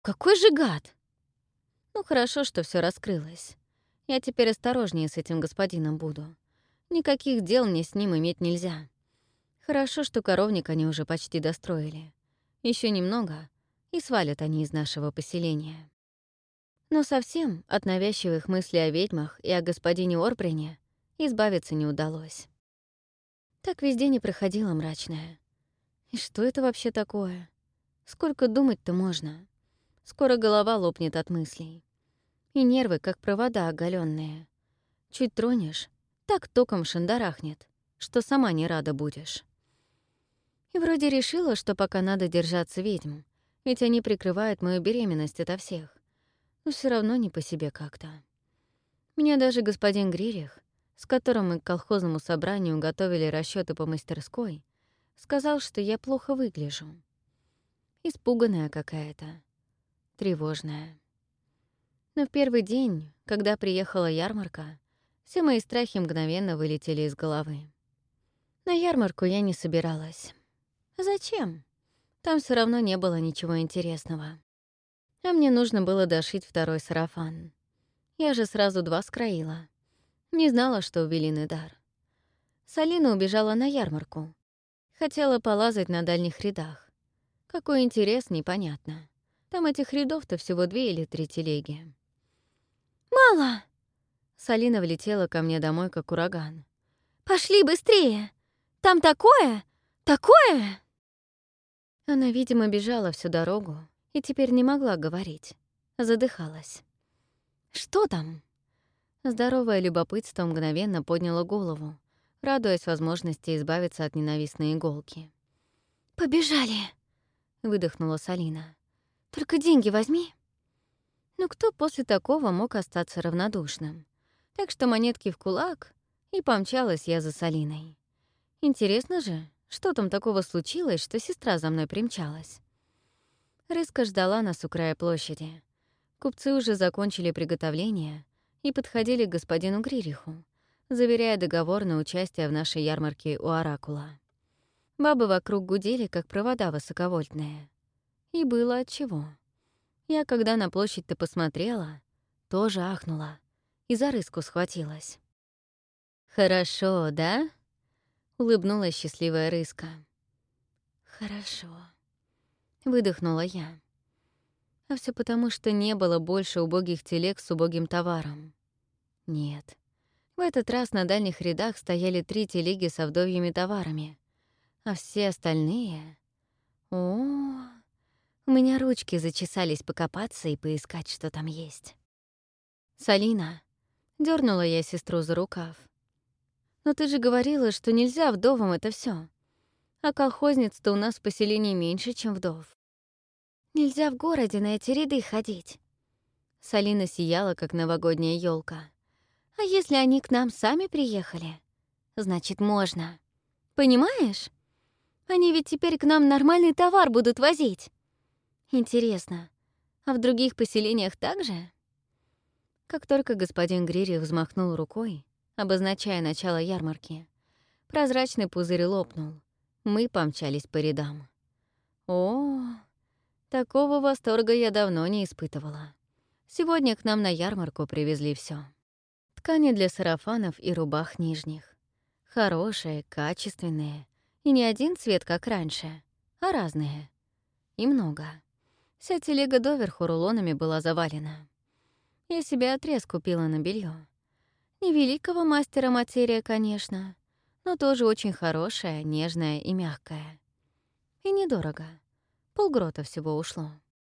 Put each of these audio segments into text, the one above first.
Какой же гад! Ну, хорошо, что все раскрылось. Я теперь осторожнее с этим господином буду. Никаких дел мне с ним иметь нельзя. Хорошо, что коровник они уже почти достроили. Еще немного, и свалят они из нашего поселения. Но совсем от навязчивых мыслей о ведьмах и о господине Орбрине избавиться не удалось. Так везде не проходило мрачное. И что это вообще такое? Сколько думать-то можно? Скоро голова лопнет от мыслей. И нервы, как провода оголенные. Чуть тронешь, так током шандарахнет, что сама не рада будешь. И вроде решила, что пока надо держаться ведьм, ведь они прикрывают мою беременность ото всех. Но все равно не по себе как-то. Мне даже господин Гририх, с которым мы к колхозному собранию готовили расчеты по мастерской, сказал, что я плохо выгляжу. Испуганная какая-то, тревожная. Но в первый день, когда приехала ярмарка, все мои страхи мгновенно вылетели из головы. На ярмарку я не собиралась. Зачем? Там все равно не было ничего интересного. А мне нужно было дошить второй сарафан. Я же сразу 2 скроила. Не знала, что у Велины дар. Салина убежала на ярмарку. Хотела полазать на дальних рядах. Какой интерес, непонятно. Там этих рядов-то всего 2 или 3 телеги. «Мало!» Салина влетела ко мне домой, как ураган. «Пошли быстрее! Там такое! Такое!» Она, видимо, бежала всю дорогу и теперь не могла говорить. Задыхалась. «Что там?» Здоровое любопытство мгновенно подняло голову, радуясь возможности избавиться от ненавистной иголки. «Побежали!» — выдохнула Салина. «Только деньги возьми!» Ну кто после такого мог остаться равнодушным? Так что монетки в кулак, и помчалась я за Салиной. Интересно же, что там такого случилось, что сестра за мной примчалась? Рыска ждала нас у края площади. Купцы уже закончили приготовление и подходили к господину Гририху, заверяя договор на участие в нашей ярмарке у Оракула. Бабы вокруг гудели, как провода высоковольтные. И было отчего. Я, когда на площадь-то посмотрела, тоже ахнула и за рыску схватилась. «Хорошо, да?» — улыбнулась счастливая рыска. «Хорошо», — выдохнула я. А все потому, что не было больше убогих телег с убогим товаром. Нет. В этот раз на дальних рядах стояли 3 телеги с вдовьими товарами, а все остальные... О, у меня ручки зачесались покопаться и поискать, что там есть. «Салина», — дернула я сестру за рукав. «Но ты же говорила, что нельзя вдовам это все. А колхозниц-то у нас в поселении меньше, чем вдов. Нельзя в городе на эти ряды ходить». Салина сияла, как новогодняя елка. «А если они к нам сами приехали? Значит, можно. Понимаешь? Они ведь теперь к нам нормальный товар будут возить. Интересно, а в других поселениях так же?» Как только господин Гририх взмахнул рукой, обозначая начало ярмарки, прозрачный пузырь лопнул. Мы помчались по рядам. О, такого восторга я давно не испытывала. Сегодня к нам на ярмарку привезли все: ткани для сарафанов и рубах нижних. Хорошие, качественные. И не один цвет, как раньше, а разные. И много. Вся телега доверху рулонами была завалена. Я себе отрез купила на белье. Не великого мастера материя, конечно, но тоже очень хорошая, нежная и мягкая. И недорого. Полгрота всего ушло.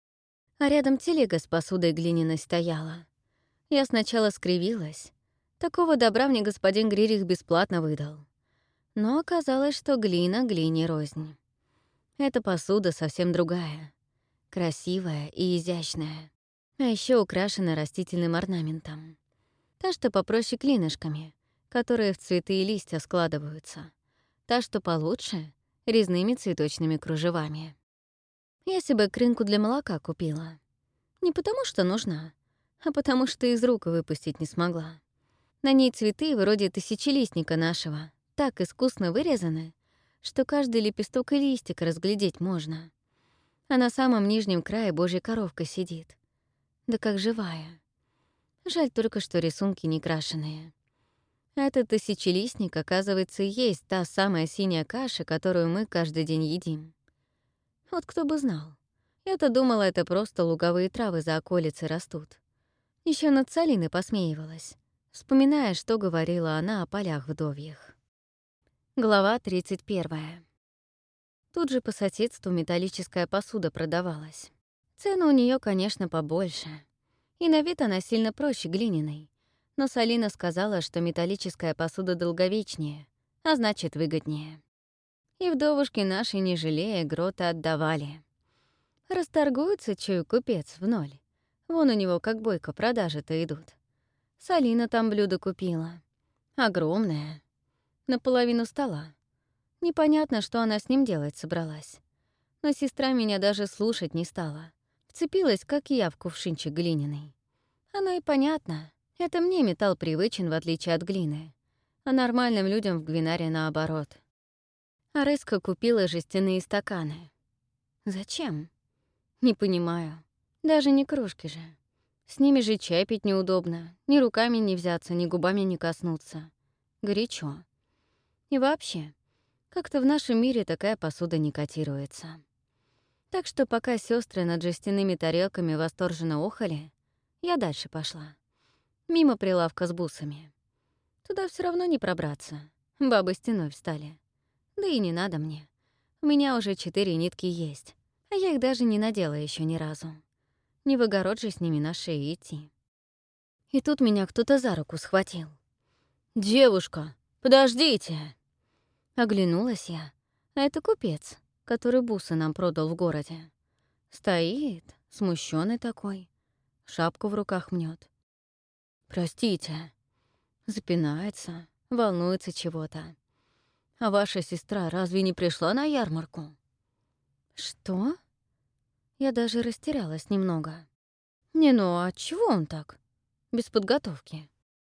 А рядом телега с посудой глиняной стояла. Я сначала скривилась. Такого добра мне господин Гририх бесплатно выдал. Но оказалось, что глина глине рознь. Эта посуда совсем другая. Красивая и изящная. А еще украшена растительным орнаментом. Та, что попроще клинышками, которые в цветы и листья складываются. Та, что получше — резными цветочными кружевами. Я себе крынку для молока купила. Не потому что нужна, а потому что из рук выпустить не смогла. На ней цветы вроде тысячелистника нашего так искусно вырезаны, что каждый лепесток и листик разглядеть можно. А на самом нижнем крае божья коровка сидит. Да как живая. Жаль только, что рисунки не крашеные. Этот тысячелистник, оказывается, и есть та самая синяя каша, которую мы каждый день едим. Вот кто бы знал. Я-то думала, это просто луговые травы за околицей растут. Еще над Салиной посмеивалась, вспоминая, что говорила она о полях вдовьих. Глава 31. Тут же по соседству металлическая посуда продавалась. Цены у нее, конечно, побольше. И на вид она сильно проще глиняной. Но Салина сказала, что металлическая посуда долговечнее, а значит, выгоднее. И вдовушки наши, не жалея, гроты отдавали. Расторгуется, чую, купец в ноль. Вон у него как бойко продажи-то идут. Салина там блюдо купила. Огромное. Наполовину стола. Непонятно, что она с ним делать собралась. Но сестра меня даже слушать не стала. Вцепилась, как я, в кувшинчик глиняный. Оно и понятно. Это мне металл привычен, в отличие от глины. А нормальным людям в Гвинаре наоборот. А Рыска купила жестяные стаканы. Зачем? Не понимаю. Даже не кружки же. С ними же чай пить неудобно. Ни руками не взяться, ни губами не коснуться. Горячо. И вообще, как-то в нашем мире такая посуда не котируется. Так что пока сестры над жестяными тарелками восторженно охали, я дальше пошла. Мимо прилавка с бусами. Туда все равно не пробраться. Бабы стеной встали. Да и не надо мне. У меня уже 4 нитки есть, а я их даже не надела еще ни разу. Не в огород же с ними на шее идти. И тут меня кто-то за руку схватил. «Девушка, подождите!» Оглянулась я, а это купец, который бусы нам продал в городе. Стоит, смущенный такой, шапку в руках мнет. «Простите», запинается, волнуется чего-то. «А ваша сестра разве не пришла на ярмарку?» «Что?» Я даже растерялась немного. «Не, ну а чего он так? Без подготовки?»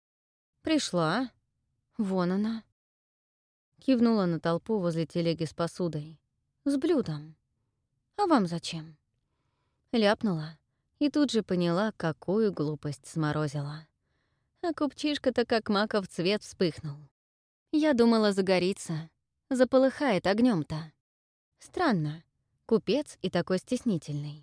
«Пришла. Вон она». Кивнула на толпу возле телеги с посудой. «С блюдом. А вам зачем?» Ляпнула и тут же поняла, какую глупость сморозила. А купчишка-то как маков цвет вспыхнул. Я думала, загорится, заполыхает огнем-то. Странно, купец и такой стеснительный.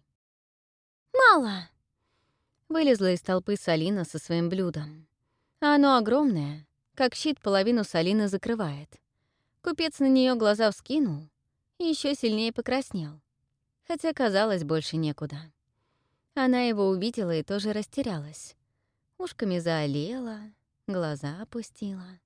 «Мало!» Вылезла из толпы Салина со своим блюдом. А оно огромное, как щит половину Салины закрывает. Купец на нее глаза вскинул и еще сильнее покраснел. Хотя, казалось, больше некуда. Она его увидела и тоже растерялась. Ушками заолела, глаза опустила.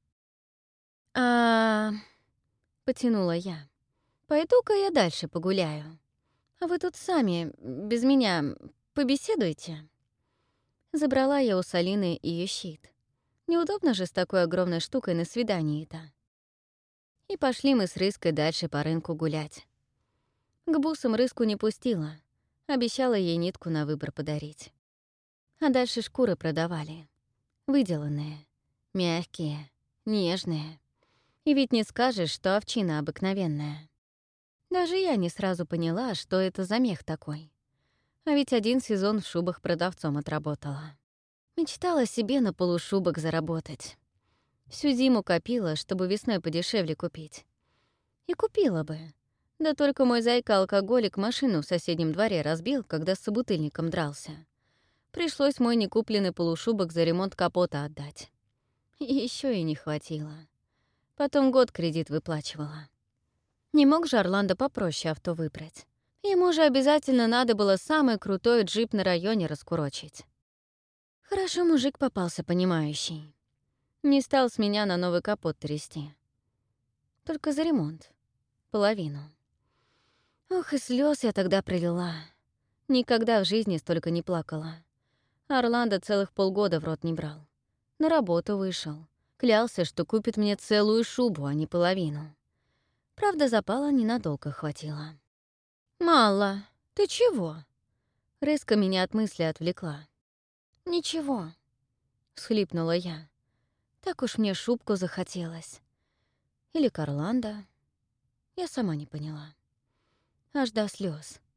Потянула я. «Пойду-ка я дальше погуляю. А вы тут сами, без меня, побеседуйте». Забрала я у Салины ее щит. Неудобно же с такой огромной штукой на свидании-то. И пошли мы с Рыской дальше по рынку гулять. К бусам Рыску не пустила. Обещала ей нитку на выбор подарить. А дальше шкуры продавали. Выделанные, мягкие, нежные. И ведь не скажешь, что овчина обыкновенная. Даже я не сразу поняла, что это за мех такой. А ведь 1 сезон в шубах продавцом отработала. Мечтала себе на полушубок заработать. Всю зиму копила, чтобы весной подешевле купить. И купила бы. Да только мой зайка-алкоголик машину в соседнем дворе разбил, когда с собутыльником дрался. Пришлось мой некупленный полушубок за ремонт капота отдать. И еще и не хватило. Потом год кредит выплачивала. Не мог же Орландо попроще авто выбрать. Ему же обязательно надо было самый крутой джип на районе раскурочить. Хорошо мужик попался понимающий. Не стал с меня на новый капот трясти. Только за ремонт. Половину. Ох, и слез я тогда пролила. Никогда в жизни столько не плакала. Орландо целых полгода в рот не брал. На работу вышел. Клялся, что купит мне целую шубу, а не половину. Правда, запала ненадолго хватило. «Мало, ты чего?» Рыска меня от мысли отвлекла. «Ничего», — всхлипнула я. «Так уж мне шубку захотелось. Или к Орландо. Я сама не поняла. Аж до слез.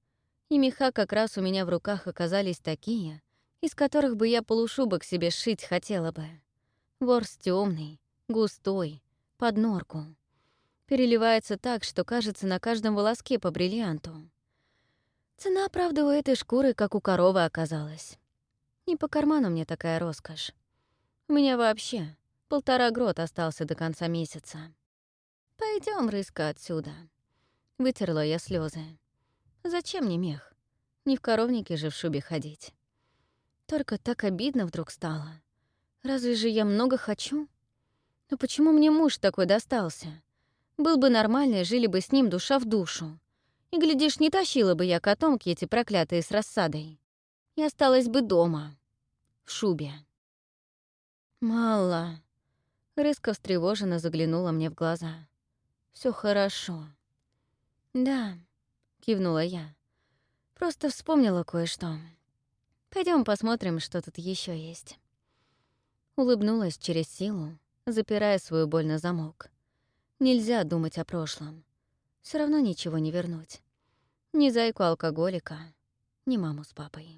И меха как раз у меня в руках оказались такие, из которых бы я полушубок себе сшить хотела бы. Ворс темный, густой, под норку. Переливается так, что кажется на каждом волоске по бриллианту. Цена, правда, у этой шкуры, как у коровы, оказалась. Не по карману мне такая роскошь. У меня вообще 1,5 грот остался до конца месяца. Пойдем, рыска, отсюда. Вытерла я слезы. Зачем мне мех? Не в коровнике же в шубе ходить. Только так обидно вдруг стало. Разве же я много хочу? Но почему мне муж такой достался? Был бы нормальный, жили бы с ним душа в душу. И, глядишь, не тащила бы я котомки эти проклятые с рассадой. И осталась бы дома, в шубе. Мало. Рыска встревоженно заглянула мне в глаза. Все хорошо. Да, кивнула я. Просто вспомнила кое-что. Пойдем посмотрим, что тут еще есть. Улыбнулась через силу, запирая свою боль на замок. Нельзя думать о прошлом. Все равно ничего не вернуть. Ни зайку-алкоголика, ни маму с папой.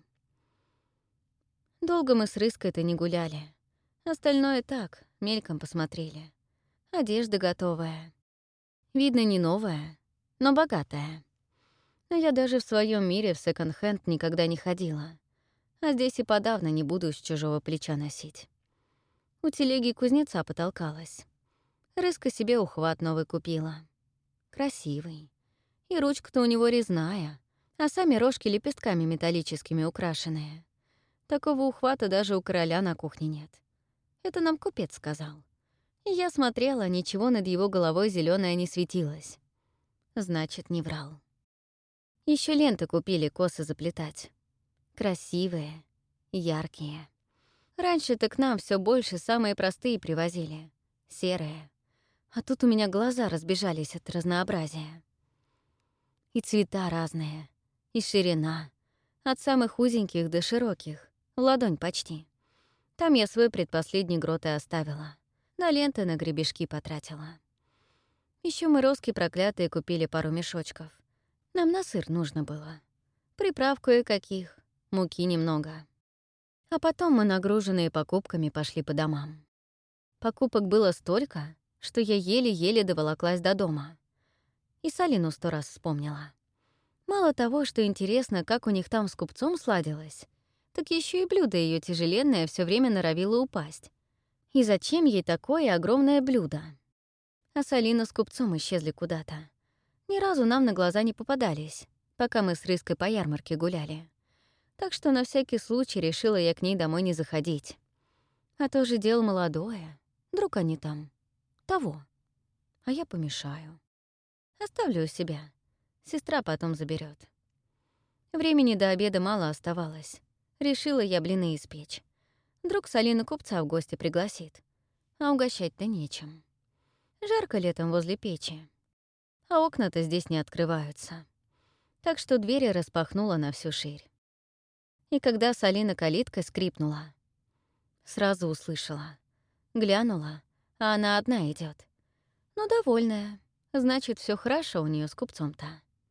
Долго мы с Рыской-то не гуляли. Остальное так, мельком посмотрели. Одежда готовая. Видно, не новая, но богатая. Но я даже в своем мире в секонд-хенд никогда не ходила. А здесь и подавно не буду с чужого плеча носить. У телеги кузнеца потолкалась. Рыска себе ухват новый купила. Красивый. И ручка-то у него резная, а сами рожки лепестками металлическими украшенные. Такого ухвата даже у короля на кухне нет. Это нам купец сказал. И я смотрела, ничего над его головой зеленое не светилось. Значит, не врал. Еще ленты купили косы заплетать. Красивые, яркие. Раньше-то к нам все больше самые простые привозили. Серые. А тут у меня глаза разбежались от разнообразия. И цвета разные, и ширина. От самых узеньких до широких, в ладонь почти. Там я свой предпоследний грот и оставила. На ленты на гребешки потратила. Еще мы роски проклятые купили пару мешочков. Нам на сыр нужно было. Приправ кое-каких, муки немного. А потом мы, нагруженные покупками, пошли по домам. Покупок было столько, что я еле-еле доволоклась до дома. И Салину 100 раз вспомнила. Мало того, что интересно, как у них там с купцом сладилось, так еще и блюдо ее тяжеленное все время норовило упасть. И зачем ей такое огромное блюдо? А Салина с купцом исчезли куда-то. Ни разу нам на глаза не попадались, пока мы с Рыской по ярмарке гуляли. Так что на всякий случай решила я к ней домой не заходить. А то же дело молодое. Вдруг они там. Того. А я помешаю. Оставлю у себя. Сестра потом заберет. Времени до обеда мало оставалось. Решила я блины испечь. Вдруг Салина купца в гости пригласит. А угощать-то нечем. Жарко летом возле печи. А окна-то здесь не открываются. Так что двери распахнула на всю ширь. И когда Салина калиткой скрипнула, сразу услышала. Глянула, а она одна идет. Ну, довольная. Значит, все хорошо у нее с купцом-то.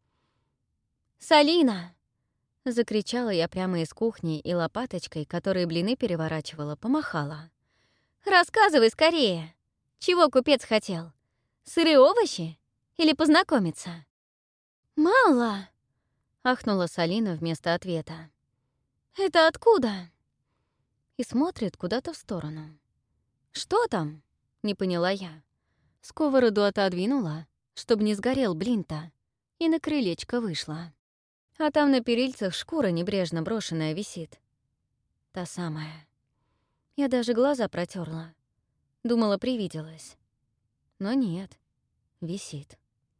«Салина!» — закричала я прямо из кухни и лопаточкой, которой блины переворачивала, помахала. «Рассказывай скорее! Чего купец хотел? Сырые овощи? Или познакомиться?» «Мало!» — ахнула Салина вместо ответа. «Это откуда?» И смотрит куда-то в сторону. «Что там?» — не поняла я. Сковороду отодвинула, чтобы не сгорел блин-то, и на крылечко вышла. А там на перильцах шкура небрежно брошенная висит. Та самая. Я даже глаза протерла. Думала, привиделась. Но нет, висит.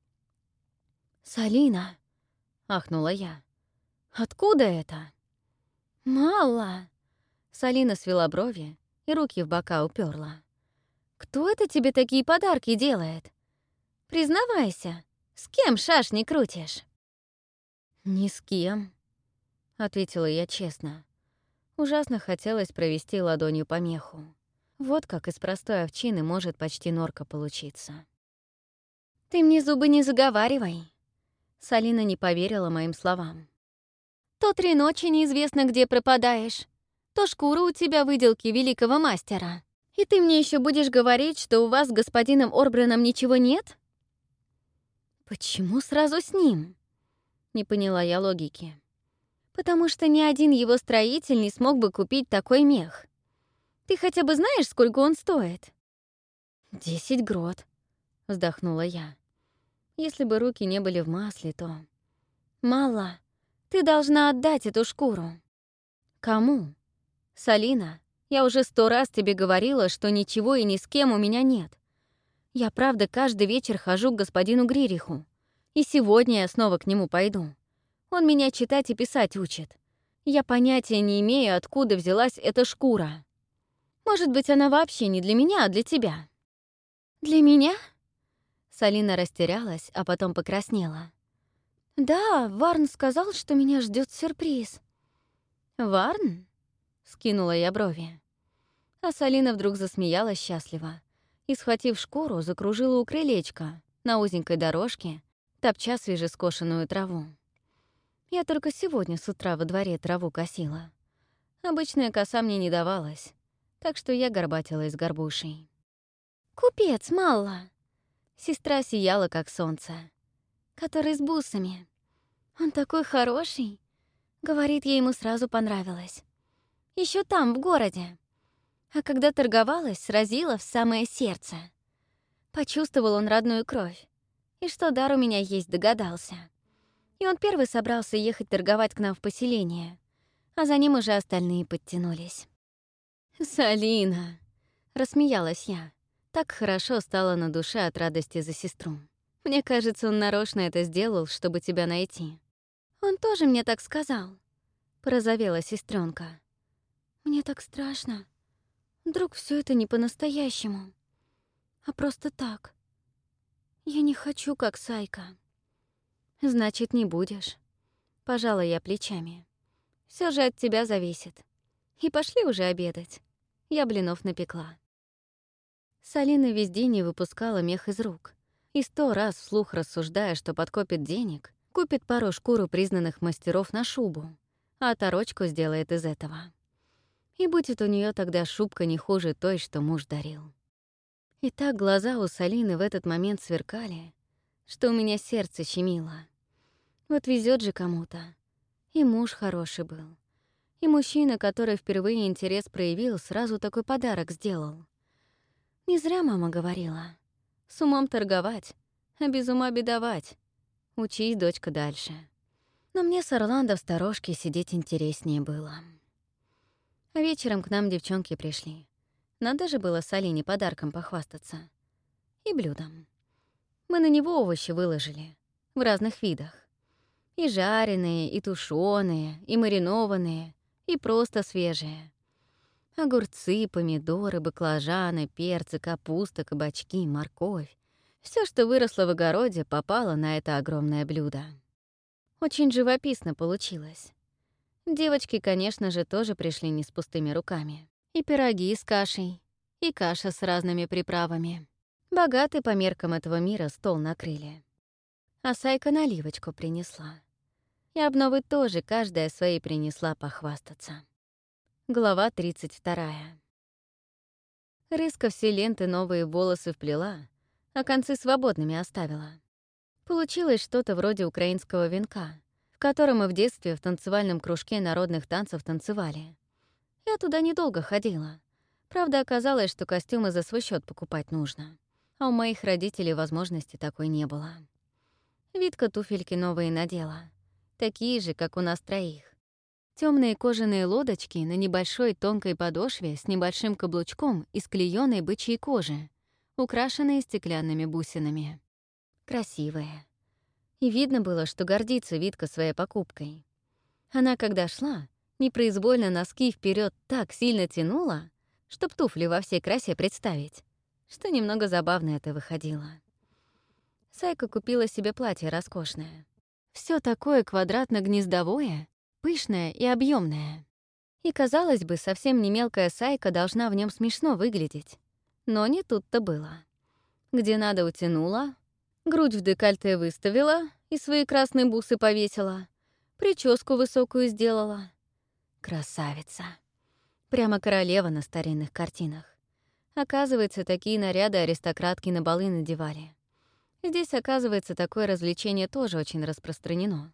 «Салина!» — ахнула я. «Откуда это?» «Мало!» Салина свела брови и руки в бока уперла. «Кто это тебе такие подарки делает? Признавайся, с кем шашни крутишь?» «Ни с кем», — ответила я честно. Ужасно хотелось провести ладонью по меху. Вот как из простой овчины может почти норка получиться. «Ты мне зубы не заговаривай!» Салина не поверила моим словам. То 3 ночи неизвестно где пропадаешь, то шкура у тебя выделки великого мастера. И ты мне еще будешь говорить, что у вас с господином Орбреном ничего нет? Почему сразу с ним? Не поняла я логики. Потому что ни один его строитель не смог бы купить такой мех. Ты хотя бы знаешь, сколько он стоит? 10 грот, вздохнула я. Если бы руки не были в масле, то... Мало. Ты должна отдать эту шкуру. Кому? Салина, я уже 100 раз тебе говорила, что ничего и ни с кем у меня нет. Я, правда, каждый вечер хожу к господину Гририху. И сегодня я снова к нему пойду. Он меня читать и писать учит. Я понятия не имею, откуда взялась эта шкура. Может быть, она вообще не для меня, а для тебя. Для меня? Салина растерялась, а потом покраснела. Да, Варн сказал, что меня ждет сюрприз. Варн? Скинула я брови. А Салина вдруг засмеялась счастливо и, схватив шкуру, закружила у крылечка на узенькой дорожке, топча свежескошенную траву. Я только сегодня с утра во дворе траву косила. Обычная коса мне не давалась, так что я горбатилась горбушей. «Купец, Малла!» Сестра сияла, как солнце. «Который с бусами. Он такой хороший!» Говорит, ей ему сразу понравилось. Еще там, в городе. А когда торговалась, сразила в самое сердце. Почувствовал он родную кровь. И что дар у меня есть, догадался. И он первый собрался ехать торговать к нам в поселение, а за ним уже остальные подтянулись. «Салина!» — рассмеялась я. Так хорошо стало на душе от радости за сестру. Мне кажется, он нарочно это сделал, чтобы тебя найти. «Он тоже мне так сказал», — порозовела сестренка. «Мне так страшно. Вдруг все это не по-настоящему, а просто так. Я не хочу, как Сайка». «Значит, не будешь». Пожала я плечами. Все же от тебя зависит. И пошли уже обедать. Я блинов напекла. Салина весь день не выпускала мех из рук. И 100 раз вслух рассуждая, что подкопит денег, купит пару шкуру признанных мастеров на шубу, а оторочку сделает из этого. И будет у нее тогда шубка не хуже той, что муж дарил. И так глаза у Салины в этот момент сверкали, что у меня сердце щемило. Вот везет же кому-то. И муж хороший был. И мужчина, который впервые интерес проявил, сразу такой подарок сделал. Не зря мама говорила. С умом торговать, а без ума бедовать. Учись, дочка, дальше. Но мне с Орландо в сторожке сидеть интереснее было. А вечером к нам девчонки пришли. Надо же было Салине подарком похвастаться. И блюдом. Мы на него овощи выложили. В разных видах. И жареные, и тушёные, и маринованные, и просто свежие. Огурцы, помидоры, баклажаны, перцы, капуста, кабачки, морковь. Все, что выросло в огороде, попало на это огромное блюдо. Очень живописно получилось. Девочки, конечно же, тоже пришли не с пустыми руками. И пироги с кашей, и каша с разными приправами. Богатый по меркам этого мира стол накрыли. А Сайка наливочку принесла. И обновы тоже каждая своей принесла похвастаться. Глава 32. Рыска все ленты новые волосы вплела, а концы свободными оставила. Получилось что-то вроде украинского венка, в котором мы в детстве в танцевальном кружке народных танцев танцевали. Я туда недолго ходила. Правда, оказалось, что костюмы за свой счет покупать нужно. А у моих родителей возможности такой не было. Витка туфельки новые надела. Такие же, как у нас троих. Темные кожаные лодочки на небольшой тонкой подошве с небольшим каблучком из клеёной бычьей кожи, украшенные стеклянными бусинами. Красивые. И видно было, что гордится Витка своей покупкой. Она, когда шла, непроизвольно носки вперед так сильно тянула, чтоб туфли во всей красе представить, что немного забавно это выходило. Сайка купила себе платье роскошное. Все такое квадратно-гнездовое, пышное и объемное. И, казалось бы, совсем не мелкая Сайка должна в нем смешно выглядеть. Но не тут-то было. Где надо утянула, грудь в декольте выставила и свои красные бусы повесила, Прическу высокую сделала. Красавица. Прямо королева на старинных картинах. Оказывается, такие наряды аристократки на балы надевали. Здесь, оказывается, такое развлечение тоже очень распространено.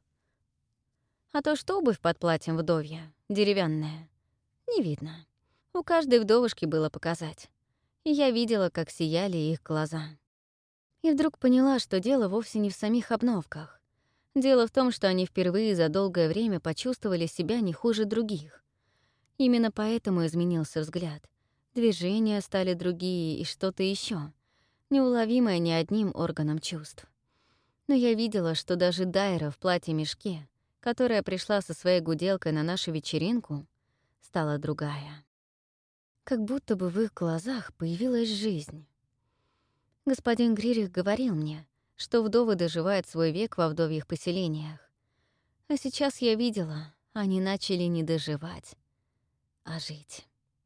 А то, что обувь под платьем вдовья, деревянная, не видно. У каждой вдовушки было показать. И я видела, как сияли их глаза. И вдруг поняла, что дело вовсе не в самих обновках. Дело в том, что они впервые за долгое время почувствовали себя не хуже других. Именно поэтому изменился взгляд. Движения стали другие и что-то еще, неуловимое ни одним органом чувств. Но я видела, что даже Дайра в платье-мешке, которая пришла со своей гуделкой на нашу вечеринку, стала другая. Как будто бы в их глазах появилась жизнь. Господин Гририх говорил мне, что вдовы доживают свой век во вдовьих поселениях. А сейчас я видела, они начали не доживать, а жить.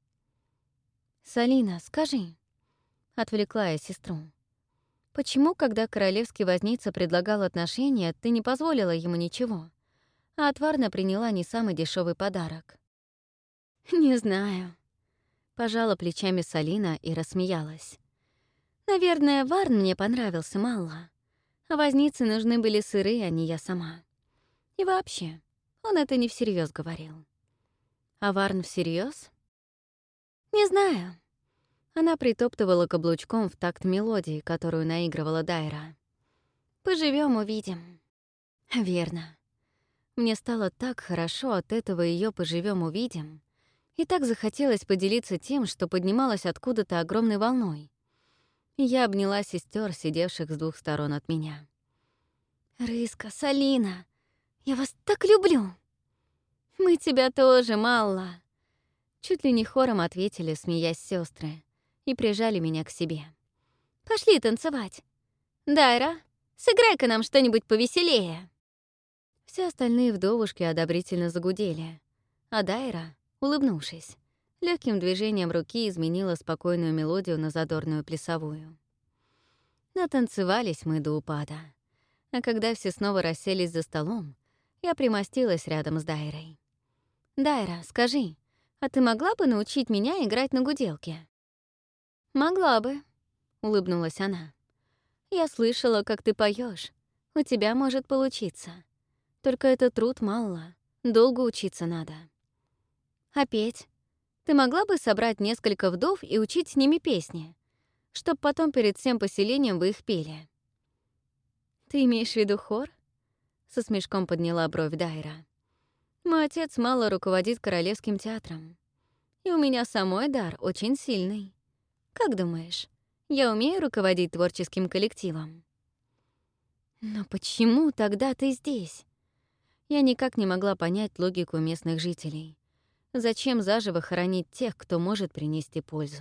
«Салина, скажи», — отвлекла я сестру, «почему, когда королевский возница предлагал отношения, ты не позволила ему ничего, а отварно приняла не самый дешевый подарок?» «Не знаю», — пожала плечами Салина и рассмеялась. «Наверное, Варн мне понравился мало, а вознице нужны были сыры, а не я сама. И вообще, он это не всерьез говорил». «А Варн всерьез? «Не знаю». Она притоптывала каблучком в такт мелодии, которую наигрывала Дайра. «Поживем, увидим». Верно. Мне стало так хорошо от этого ее «поживем, увидим», и так захотелось поделиться тем, что поднималось откуда-то огромной волной. Я обняла сестер, сидевших с двух сторон от меня. «Рыска, Салина, я вас так люблю!» «Мы тебя тоже, Малла!» Чуть ли не хором ответили, смеясь сестры, и прижали меня к себе. «Пошли танцевать! Дайра, сыграй-ка нам что-нибудь повеселее!» Все остальные вдовушки одобрительно загудели, а Дайра, улыбнувшись, легким движением руки изменила спокойную мелодию на задорную плясовую. Натанцевались мы до упада, а когда все снова расселись за столом, я примостилась рядом с Дайрой. «Дайра, скажи, а ты могла бы научить меня играть на гуделке?» «Могла бы», — улыбнулась она. «Я слышала, как ты поешь. У тебя может получиться. Только это труд мало, долго учиться надо. А петь? Ты могла бы собрать несколько вдов и учить с ними песни, чтоб потом перед всем поселением вы их пели?» «Ты имеешь в виду хор?» — со смешком подняла бровь Дайра. «Мой отец мало руководит Королевским театром. И у меня самой дар очень сильный. Как думаешь, я умею руководить творческим коллективом?» «Но почему тогда ты здесь?» Я никак не могла понять логику местных жителей. Зачем заживо хоронить тех, кто может принести пользу?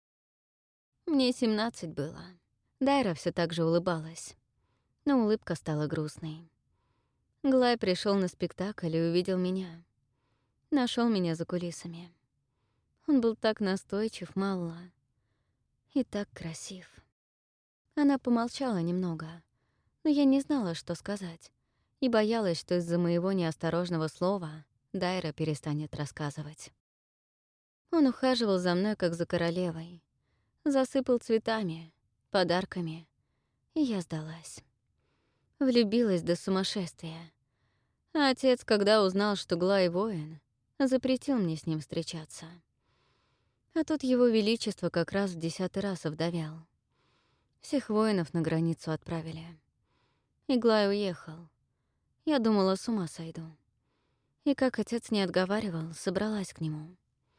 Мне 17 было. Дайра все так же улыбалась. Но улыбка стала грустной. Глай пришел на спектакль и увидел меня. Нашел меня за кулисами. Он был так настойчив, Малла. И так красив. Она помолчала немного, но я не знала, что сказать, и боялась, что из-за моего неосторожного слова Дайра перестанет рассказывать. Он ухаживал за мной, как за королевой. Засыпал цветами, подарками, и я сдалась. Влюбилась до сумасшествия. А отец, когда узнал, что Глай воин, запретил мне с ним встречаться. А тут его величество как раз в 10-й раз овдовел. Всех воинов на границу отправили. И Глай уехал. Я думала, с ума сойду. И как отец не отговаривал, собралась к нему.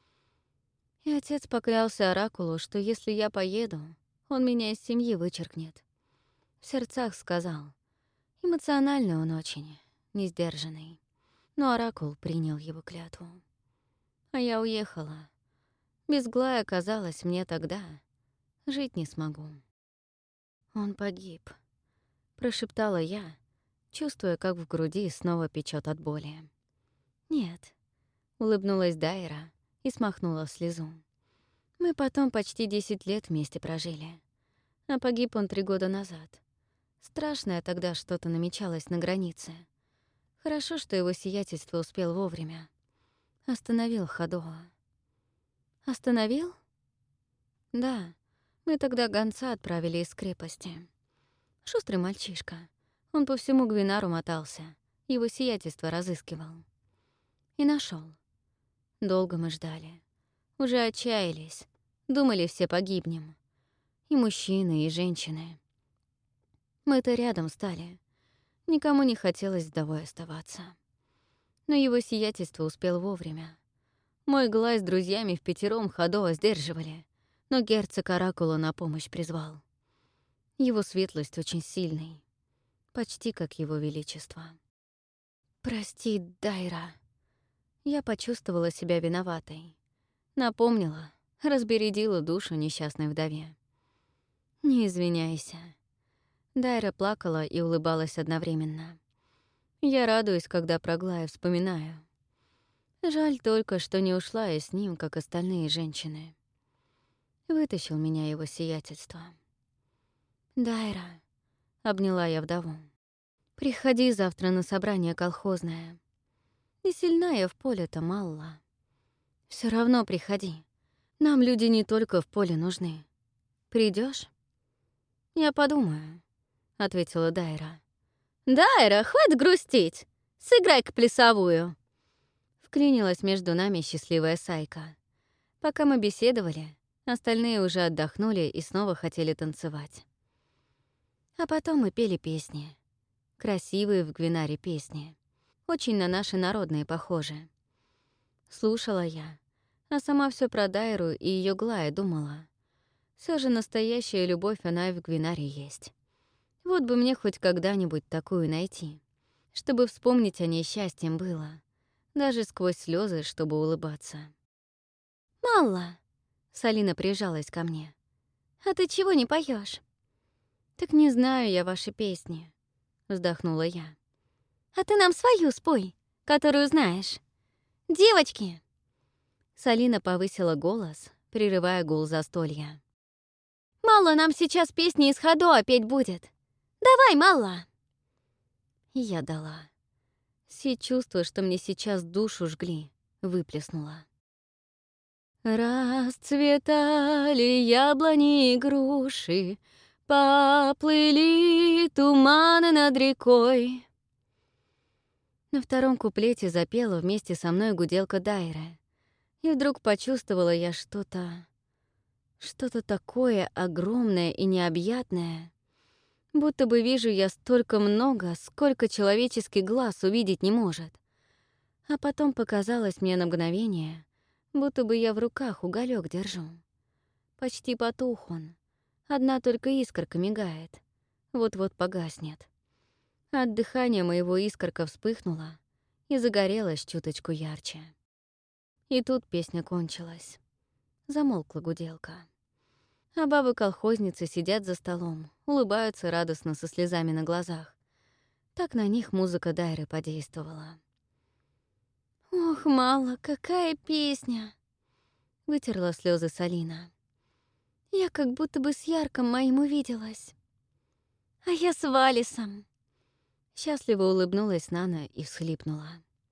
И отец поклялся оракулу, что если я поеду, он меня из семьи вычеркнет. В сердцах сказал. Эмоциональный он очень, несдержанный. Но оракул принял его клятву. А я уехала. Без Глая, казалось, мне тогда жить не смогу. «Он погиб», — прошептала я, чувствуя, как в груди снова печёт от боли. «Нет», — улыбнулась Дайра и смахнула слезу. «Мы потом почти 10 лет вместе прожили. А погиб он 3 года назад. Страшное тогда что-то намечалось на границе. Хорошо, что его сиятельство успел вовремя. Остановил Ходоа. Остановил? Да, мы тогда гонца отправили из крепости. Шустрый мальчишка. Он по всему Гвинару мотался, его сиятельство разыскивал. И нашел. Долго мы ждали. Уже отчаялись. Думали, все погибнем. И мужчины, и женщины. Мы-то рядом стали. Никому не хотелось вдовой оставаться. Но его сиятельство успел вовремя. Мой глаз с друзьями впятером Ходоа сдерживали, но герцог Оракула на помощь призвал. Его светлость очень сильный, почти как его величество. «Прости, Дайра». Я почувствовала себя виноватой. Напомнила, разбередила душу несчастной вдове. «Не извиняйся». Дайра плакала и улыбалась одновременно. Я радуюсь, когда про Глая вспоминаю. Жаль только, что не ушла я с ним, как остальные женщины. Вытащил меня его сиятельство. «Дайра», — обняла я вдову, — «приходи завтра на собрание колхозное. Не сильна я в поле-то, Малла. Все равно приходи. Нам люди не только в поле нужны. Придешь? «Я подумаю», — ответила Дайра. «Дайра, хватит грустить! Сыграй-ка плясовую!» Вклинилась между нами счастливая Сайка. Пока мы беседовали, остальные уже отдохнули и снова хотели танцевать. А потом мы пели песни. Красивые в Гвинаре песни. Очень на наши народные похожи. Слушала я, а сама все про Дайру и ее Глая думала. Все же настоящая любовь, она и в Гвинаре есть. Вот бы мне хоть когда-нибудь такую найти, чтобы вспомнить о ней счастьем было, даже сквозь слезы, чтобы улыбаться. «Малла!» — Салина прижалась ко мне. «А ты чего не поешь? «Так не знаю я ваши песни», — вздохнула я. «А ты нам свою спой, которую знаешь. Девочки!» Салина повысила голос, прерывая гул застолья. «Малла нам сейчас песни из Ходоа петь будет. Давай, Малла!» И я дала. Все чувства, что мне сейчас душу жгли, выплеснула. Расцветали яблони и груши, поплыли туманы над рекой. На втором куплете запела вместе со мной гуделка Дайры. И вдруг почувствовала я что-то такое огромное и необъятное, будто бы вижу я столько много, сколько человеческий глаз увидеть не может. А потом показалось мне на мгновение, будто бы я в руках уголек держу. Почти потух он. Одна только искорка мигает. Вот-вот погаснет. От дыхания моего искорка вспыхнула и загорелась чуточку ярче. И тут песня кончилась. Замолкла гуделка. А бабы-колхозницы сидят за столом, улыбаются радостно со слезами на глазах. Так на них музыка Дайры подействовала. «Ох, Малла, какая песня!» — вытерла слезы Салина. «Я как будто бы с Ярком моим увиделась. А я с Валисом!» Счастливо улыбнулась Нана и всхлипнула.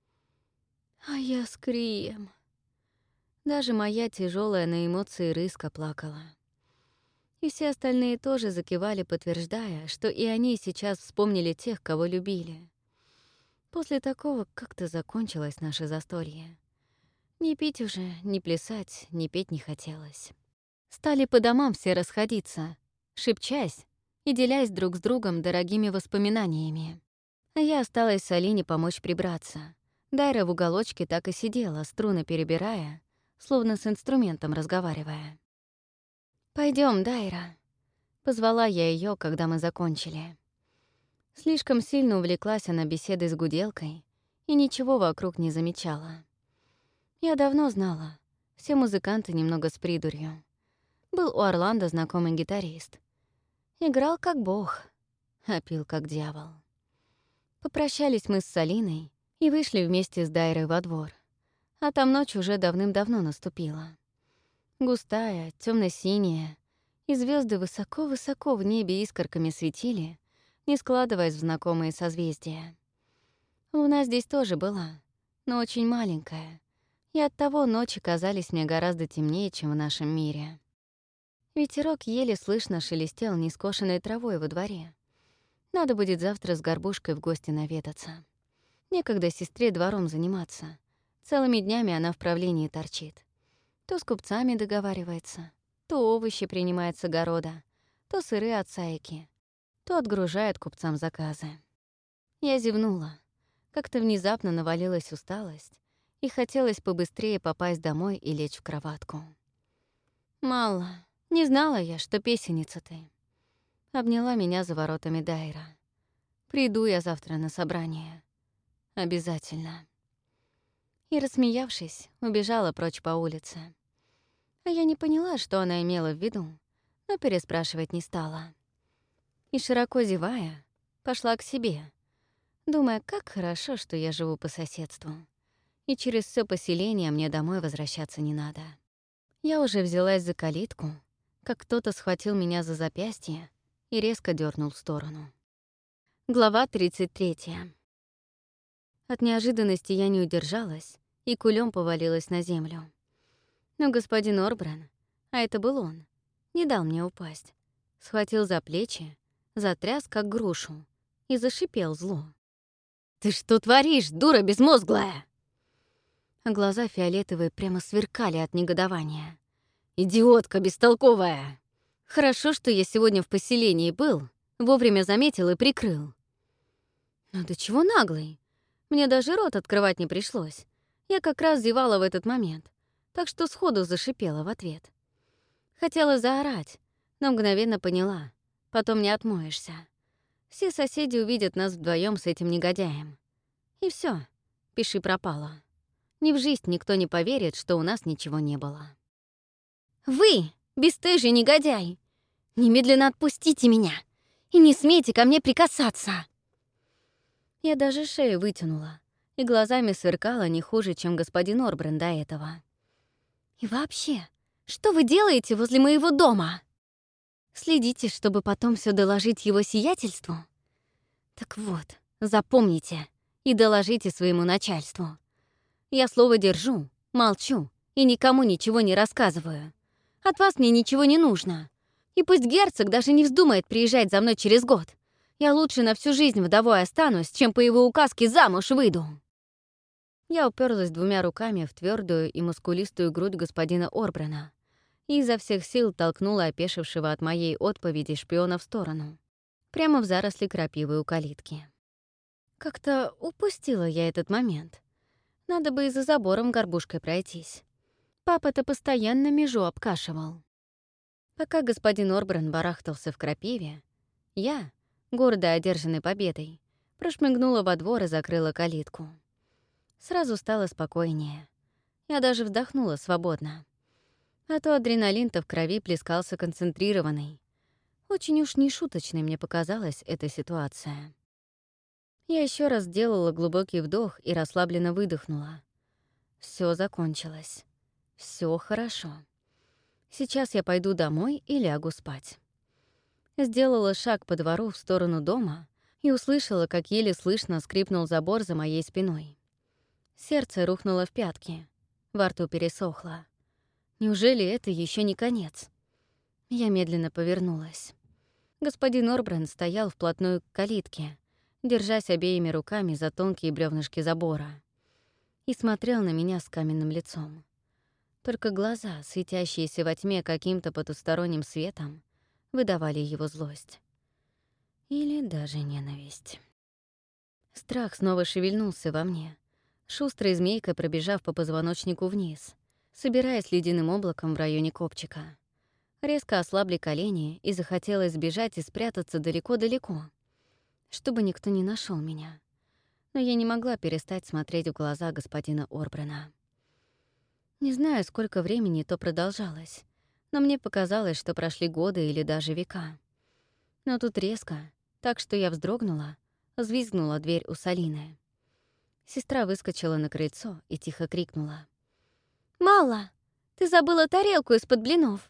«А я с Крием!» Даже моя тяжелая на эмоции рыска плакала. И все остальные тоже закивали, подтверждая, что и они сейчас вспомнили тех, кого любили. После такого как-то закончилось наше застолье. Ни пить уже, ни плясать, ни петь не хотелось. Стали по домам все расходиться, шепчась и делясь друг с другом дорогими воспоминаниями. А я осталась с Алине помочь прибраться. Дайра в уголочке так и сидела, струны перебирая, словно с инструментом разговаривая. «Пойдём, Дайра», — позвала я её, когда мы закончили. Слишком сильно увлеклась она беседой с гуделкой и ничего вокруг не замечала. Я давно знала, все музыканты немного с придурью. Был у Орландо знакомый гитарист. Играл как бог, а пил как дьявол. Попрощались мы с Салиной и вышли вместе с Дайрой во двор. А там ночь уже давным-давно наступила. Густая, тёмно-синяя, и звёзды высоко-высоко в небе искорками светили, не складываясь в знакомые созвездия. Луна здесь тоже была, но очень маленькая, и оттого ночи казались мне гораздо темнее, чем в нашем мире. Ветерок еле слышно шелестел нескошенной травой во дворе. Надо будет завтра с Горбушкой в гости наведаться. Некогда сестре двором заниматься. Целыми днями она в правлении торчит. То с купцами договаривается, то овощи принимает с огорода, то сыры от Сайки, то отгружает купцам заказы. Я зевнула. Как-то внезапно навалилась усталость, и хотелось побыстрее попасть домой и лечь в кроватку. «Мало, не знала я, что песенница ты», — обняла меня за воротами Дайра. «Приду я завтра на собрание. Обязательно». И, рассмеявшись, убежала прочь по улице. А я не поняла, что она имела в виду, но переспрашивать не стала. И, широко зевая, пошла к себе, думая, как хорошо, что я живу по соседству. И через все поселение мне домой возвращаться не надо. Я уже взялась за калитку, как кто-то схватил меня за запястье и резко дернул в сторону. Глава 33. От неожиданности я не удержалась и кулём повалилась на землю. Но господин Орбран, а это был он, не дал мне упасть. Схватил за плечи, затряс, как грушу, и зашипел зло. «Ты что творишь, дура безмозглая?» А глаза фиолетовые прямо сверкали от негодования. «Идиотка бестолковая! Хорошо, что я сегодня в поселении был, вовремя заметил и прикрыл». «Ну до чего наглый? Мне даже рот открывать не пришлось. Я как раз зевала в этот момент, так что сходу зашипела в ответ. Хотела заорать, но мгновенно поняла. Потом не отмоешься. Все соседи увидят нас вдвоем с этим негодяем. И все, пиши пропало. Ни в жизнь никто не поверит, что у нас ничего не было. «Вы, бесстыжий негодяй! Немедленно отпустите меня и не смейте ко мне прикасаться!» Я даже шею вытянула и глазами сверкала не хуже, чем господин Орбран до этого. «И вообще, что вы делаете возле моего дома? Следите, чтобы потом все доложить его сиятельству? Так вот, запомните и доложите своему начальству. Я слово держу, молчу и никому ничего не рассказываю. От вас мне ничего не нужно. И пусть герцог даже не вздумает приезжать за мной через год. Я лучше на всю жизнь вдовой останусь, чем по его указке замуж выйду». Я уперлась двумя руками в твердую и мускулистую грудь господина Орбрана и изо всех сил толкнула опешившего от моей отповеди шпиона в сторону, прямо в заросли крапивы у калитки. Как-то упустила я этот момент. Надо бы и за забором горбушкой пройтись. Папа-то постоянно межу обкашивал. Пока господин Орбран барахтался в крапиве, я, гордо одержанной победой, прошмыгнула во двор и закрыла калитку. Сразу стало спокойнее. Я даже вздохнула свободно. А то адреналин-то в крови плескался концентрированный. Очень уж нешуточной мне показалась эта ситуация. Я еще раз сделала глубокий вдох и расслабленно выдохнула. Все закончилось. Все хорошо. Сейчас я пойду домой и лягу спать. Сделала шаг по двору в сторону дома и услышала, как еле слышно скрипнул забор за моей спиной. Сердце рухнуло в пятки, во рту пересохло. Неужели это еще не конец? Я медленно повернулась. Господин Орбран стоял вплотную к калитке, держась обеими руками за тонкие бревнышки забора, и смотрел на меня с каменным лицом. Только глаза, светящиеся во тьме каким-то потусторонним светом, выдавали его злость. Или даже ненависть. Страх снова шевельнулся во мне, шустрой змейкой пробежав по позвоночнику вниз, собираясь ледяным облаком в районе копчика. Резко ослабли колени, и захотелось сбежать и спрятаться далеко-далеко, чтобы никто не нашел меня. Но я не могла перестать смотреть в глаза господина Орбрана. Не знаю, сколько времени то продолжалось, но мне показалось, что прошли годы или даже века. Но тут резко, так что я вздрогнула, взвизгнула дверь у Салины. Сестра выскочила на крыльцо и тихо крикнула. «Мало! Ты забыла тарелку из-под блинов!»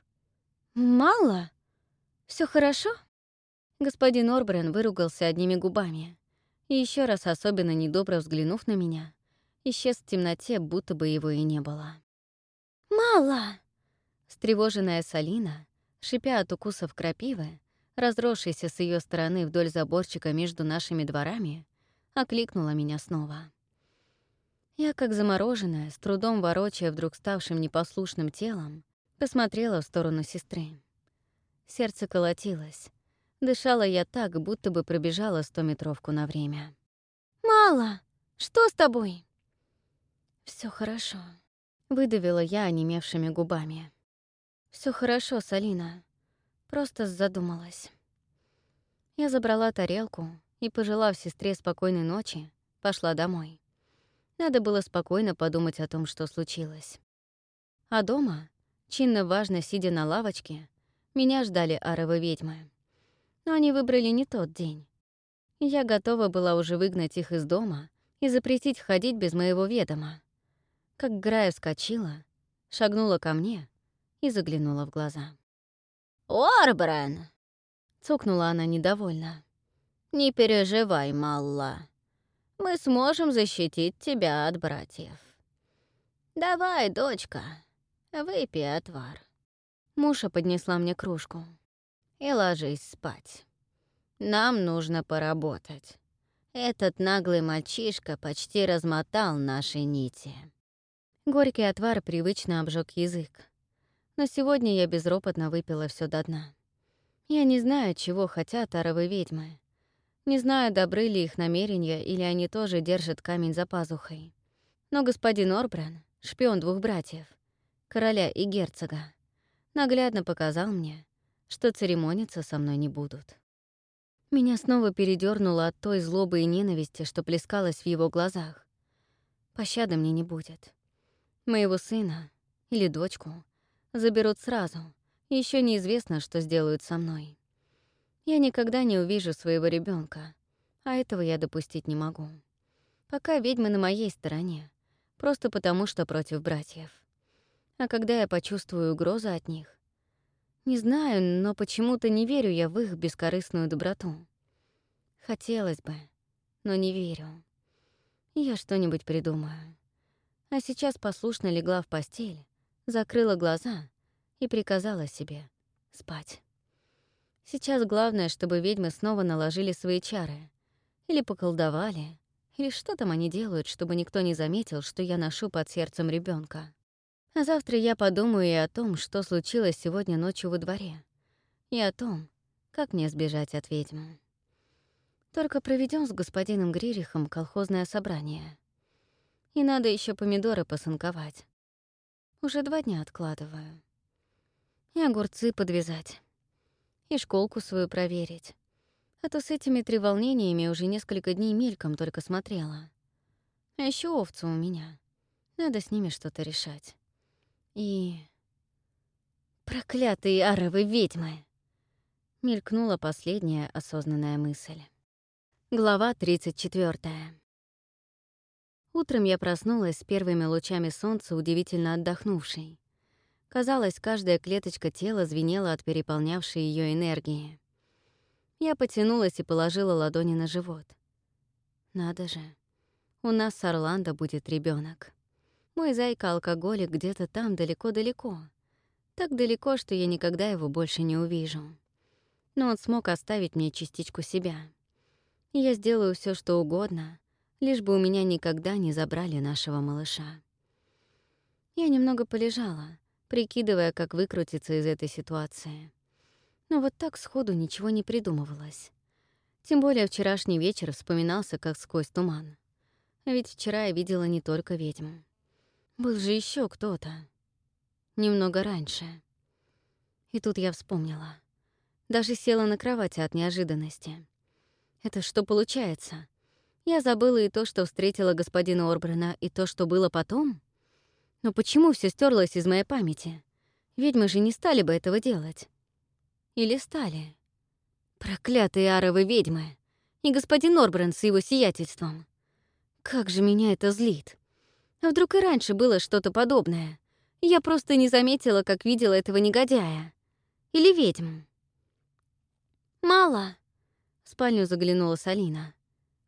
«Мало? Все хорошо?» Господин Орбран выругался одними губами. и еще раз особенно недобро взглянув на меня, исчез в темноте, будто бы его и не было. «Мало!» Встревоженная Салина, шипя от укусов крапивы, разросшейся с ее стороны вдоль заборчика между нашими дворами, окликнула меня снова. Я, как замороженная, с трудом ворочая вдруг ставшим непослушным телом, посмотрела в сторону сестры. Сердце колотилось. Дышала я так, будто бы пробежала 100-метровку на время. «Мало! Что с тобой?» Все хорошо», — выдавила я онемевшими губами. Все хорошо, Салина. Просто задумалась». Я забрала тарелку и, пожелав сестре спокойной ночи, пошла домой. Надо было спокойно подумать о том, что случилось. А дома, чинно-важно сидя на лавочке, меня ждали аровы ведьмы. Но они выбрали не тот день. Я готова была уже выгнать их из дома и запретить ходить без моего ведома. Как Грая вскочила, шагнула ко мне и заглянула в глаза. «Орбрен!» — цокнула она недовольно. «Не переживай, Малла. Мы сможем защитить тебя от братьев. Давай, дочка, выпей отвар». Муша поднесла мне кружку. «И ложись спать. Нам нужно поработать. Этот наглый мальчишка почти размотал наши нити». Горький отвар привычно обжег язык. Но сегодня я безропотно выпила все до дна. Я не знаю, чего хотят аровы ведьмы. Не знаю, добры ли их намерения, или они тоже держат камень за пазухой. Но господин Орбран, шпион двух братьев, короля и герцога, наглядно показал мне, что церемониться со мной не будут. Меня снова передёрнуло от той злобы и ненависти, что плескалось в его глазах. Пощады мне не будет. Моего сына или дочку заберут сразу, и ещё неизвестно, что сделают со мной. Я никогда не увижу своего ребёнка, а этого я допустить не могу. Пока ведьмы на моей стороне, просто потому, что против братьев. А когда я почувствую угрозу от них, не знаю, но почему-то не верю я в их бескорыстную доброту. Хотелось бы, но не верю. Я что-нибудь придумаю. А сейчас послушно легла в постель, закрыла глаза и приказала себе спать. Сейчас главное, чтобы ведьмы снова наложили свои чары. Или поколдовали, или что там они делают, чтобы никто не заметил, что я ношу под сердцем ребенка. А завтра я подумаю и о том, что случилось сегодня ночью во дворе, и о том, как мне сбежать от ведьм. Только проведем с господином Гририхом колхозное собрание. И надо еще помидоры посынковать. Уже 2 дня откладываю. И огурцы подвязать. И школку свою проверить. А то с этими треволнениями уже несколько дней мельком только смотрела. А еще овцы у меня. Надо с ними что-то решать. И... Проклятые аровы ведьмы! Мелькнула последняя осознанная мысль. Глава 34. Утром я проснулась с первыми лучами солнца, удивительно отдохнувшей. Казалось, каждая клеточка тела звенела от переполнявшей ее энергии. Я потянулась и положила ладони на живот. Надо же, у нас с Орландо будет ребенок. Мой зайка-алкоголик где-то там далеко-далеко. Так далеко, что я никогда его больше не увижу. Но он смог оставить мне частичку себя. И я сделаю все, что угодно, лишь бы у меня никогда не забрали нашего малыша. Я немного полежала, прикидывая, как выкрутиться из этой ситуации. Но вот так сходу ничего не придумывалось. Тем более вчерашний вечер вспоминался как сквозь туман. Ведь вчера я видела не только ведьм. Был же еще кто-то. Немного раньше. И тут я вспомнила. Даже села на кровати от неожиданности. Это что получается? Я забыла и то, что встретила господина Орбрена, и то, что было потом? Но почему все стерлось из моей памяти? Ведьмы же не стали бы этого делать. Или стали? Проклятые аровы ведьмы! И господин Орбрен с его сиятельством. Как же меня это злит! А вдруг и раньше было что-то подобное? Я просто не заметила, как видела этого негодяя. Или ведьм. «Мало!» — в спальню заглянула Салина.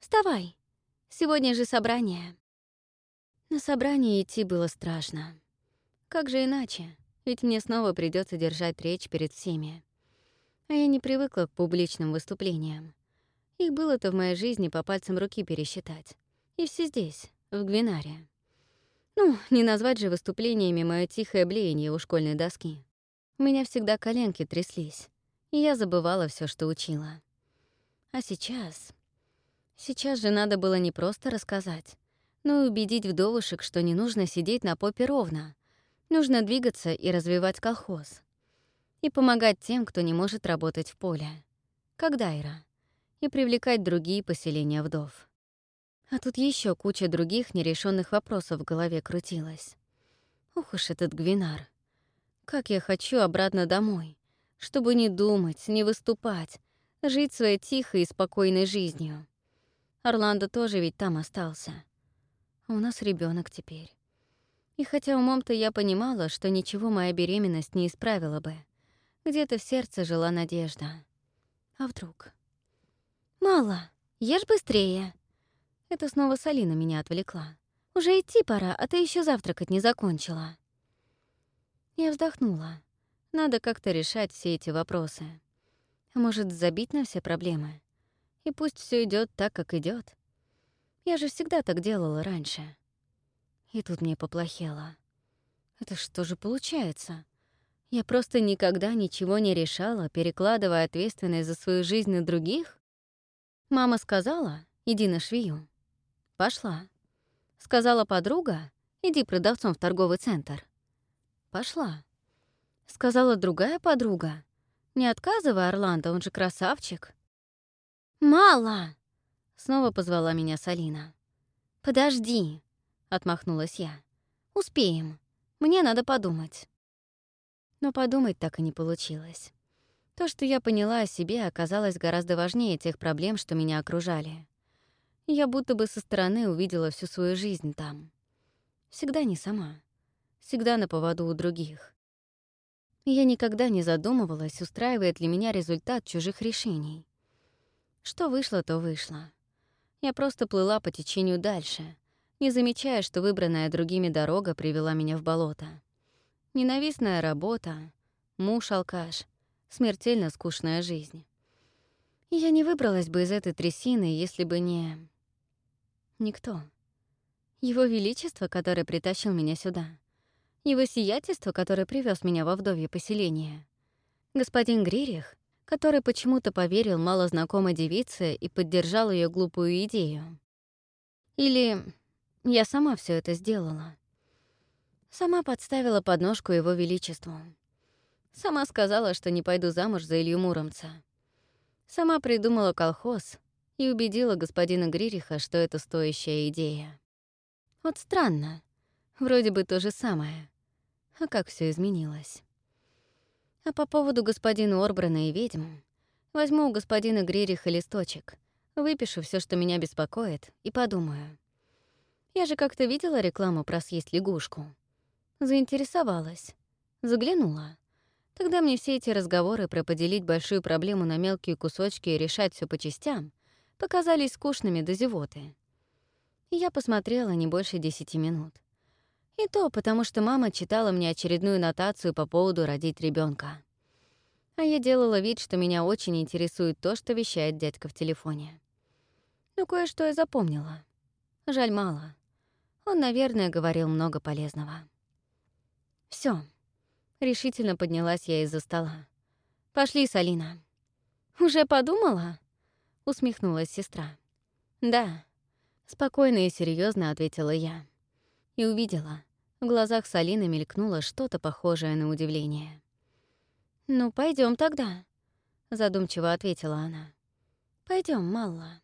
Вставай! Сегодня же собрание». На собрание идти было страшно. Как же иначе? Ведь мне снова придется держать речь перед всеми. А я не привыкла к публичным выступлениям. Их было-то в моей жизни по пальцам руки пересчитать. И все здесь, в Гвинаре. Ну, не назвать же выступлениями моё тихое блеяние у школьной доски. У меня всегда коленки тряслись, и я забывала все, что учила. А сейчас... Сейчас же надо было не просто рассказать, но и убедить вдовушек, что не нужно сидеть на попе ровно. Нужно двигаться и развивать колхоз. И помогать тем, кто не может работать в поле. Как Дайра. И привлекать другие поселения вдов. А тут еще куча других нерешенных вопросов в голове крутилась. Ух уж этот Гвинар. Как я хочу обратно домой, чтобы не думать, не выступать, жить своей тихой и спокойной жизнью. Орландо тоже ведь там остался. А у нас ребенок теперь. И хотя умом-то я понимала, что ничего моя беременность не исправила бы, где-то в сердце жила надежда. А вдруг? «Мало, ешь быстрее!» Это снова Салина меня отвлекла. «Уже идти пора, а ты еще завтракать не закончила». Я вздохнула. Надо как-то решать все эти вопросы. А может, забить на все проблемы? И пусть все идет так, как идет. Я же всегда так делала раньше. И тут мне поплохело. Это что же получается? Я просто никогда ничего не решала, перекладывая ответственность за свою жизнь на других? Мама сказала: «Иди на швею». Пошла. Сказала подруга: «Иди продавцом в торговый центр». Пошла. Сказала другая подруга: «Не отказывай Орландо, он же красавчик». «Мало!» — снова позвала меня Салина. «Подожди», — отмахнулась я. «Успеем. Мне надо подумать». Но подумать так и не получилось. То, что я поняла о себе, оказалось гораздо важнее тех проблем, что меня окружали. Я будто бы со стороны увидела всю свою жизнь там. Всегда не сама. Всегда на поводу у других. Я никогда не задумывалась, устраивает ли меня результат чужих решений. Что вышло, то вышло. Я просто плыла по течению дальше, не замечая, что выбранная другими дорога привела меня в болото. Ненавистная работа, муж-алкаш, смертельно скучная жизнь. И я не выбралась бы из этой трясины, если бы не... Никто. Его Величество, который притащил меня сюда. Его Сиятельство, который привез меня во вдовье поселение. Господин Гририх, который почему-то поверил малознакомой девице и поддержал ее глупую идею. Или я сама все это сделала. Сама подставила подножку Его Величеству. Сама сказала, что не пойду замуж за Илью Муромца. Сама придумала колхоз и убедила господина Гририха, что это стоящая идея. Вот странно. Вроде бы то же самое. А как все изменилось? А по поводу господина Орбрана и ведьм, возьму у господина Гририха листочек, выпишу все, что меня беспокоит, и подумаю. Я же как-то видела рекламу про съесть лягушку. Заинтересовалась. Заглянула. Тогда мне все эти разговоры про поделить большую проблему на мелкие кусочки и решать все по частям показались скучными до зевоты. И я посмотрела не больше 10 минут. И то потому, что мама читала мне очередную нотацию по поводу родить ребенка. А я делала вид, что меня очень интересует то, что вещает дядька в телефоне. Но кое-что я запомнила. Жаль, мало. Он, наверное, говорил много полезного. Все. Решительно поднялась я из-за стола. «Пошли, Салина». «Уже подумала?» — усмехнулась сестра. «Да», — спокойно и серьезно ответила я. И увидела. В глазах Салины мелькнуло что-то похожее на удивление. «Ну, пойдем тогда», — задумчиво ответила она. Пойдем, Малла».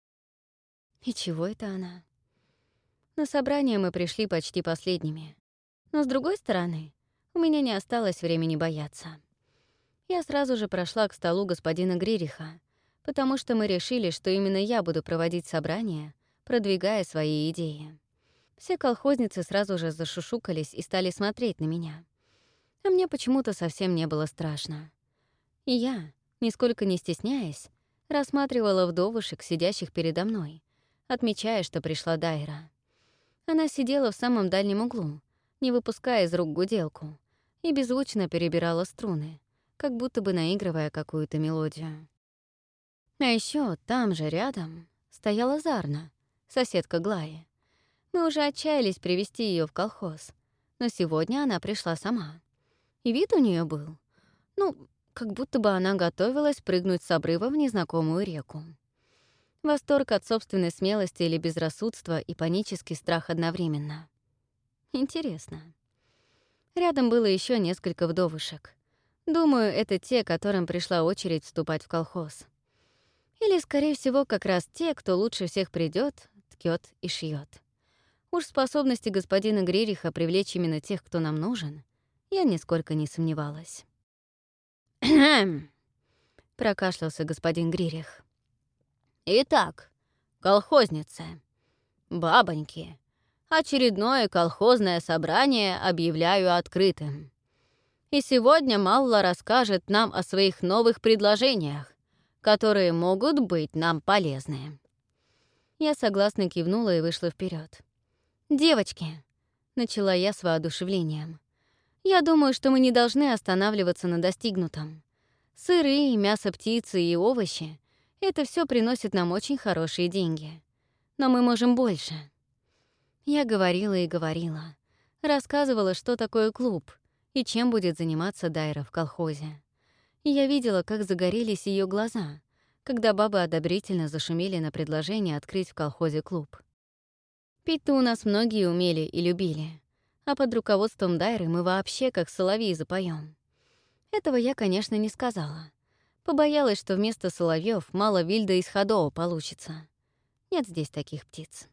И чего это она? На собрание мы пришли почти последними. Но, с другой стороны, у меня не осталось времени бояться. Я сразу же прошла к столу господина Гририха, потому что мы решили, что именно я буду проводить собрание, продвигая свои идеи. Все колхозницы сразу же зашушукались и стали смотреть на меня. А мне почему-то совсем не было страшно. И я, нисколько не стесняясь, рассматривала вдовушек, сидящих передо мной, отмечая, что пришла Дайра. Она сидела в самом дальнем углу, не выпуская из рук гуделку, и беззвучно перебирала струны, как будто бы наигрывая какую-то мелодию. А еще там же рядом стояла Зарна, соседка Глаи. Мы уже отчаялись привести ее в колхоз, но сегодня она пришла сама. И вид у нее был, как будто бы она готовилась прыгнуть с обрыва в незнакомую реку. Восторг от собственной смелости или безрассудства и панический страх одновременно. Интересно. Рядом было еще несколько вдовушек. Думаю, это те, которым пришла очередь вступать в колхоз. Или, скорее всего, как раз те, кто лучше всех придет, ткет и шьет. Уж в способности господина Гририха привлечь именно тех, кто нам нужен, я нисколько не сомневалась. Прокашлялся господин Гририх. «Итак, колхозницы, бабоньки, очередное колхозное собрание объявляю открытым. И сегодня Малла расскажет нам о своих новых предложениях, которые могут быть нам полезны». Я согласно кивнула и вышла вперед. «Девочки», — начала я с воодушевлением, «я думаю, что мы не должны останавливаться на достигнутом. Сыры, мясо птицы и овощи — это все приносит нам очень хорошие деньги. Но мы можем больше». Я говорила и говорила. Рассказывала, что такое клуб и чем будет заниматься Дайра в колхозе. И я видела, как загорелись ее глаза, когда бабы одобрительно зашумели на предложение открыть в колхозе клуб. Пить-то у нас многие умели и любили, а под руководством Дайры мы вообще как соловьи запоем. Этого я, конечно, не сказала. Побоялась, что вместо соловьев мало Вильда из Ходоу получится. Нет здесь таких птиц.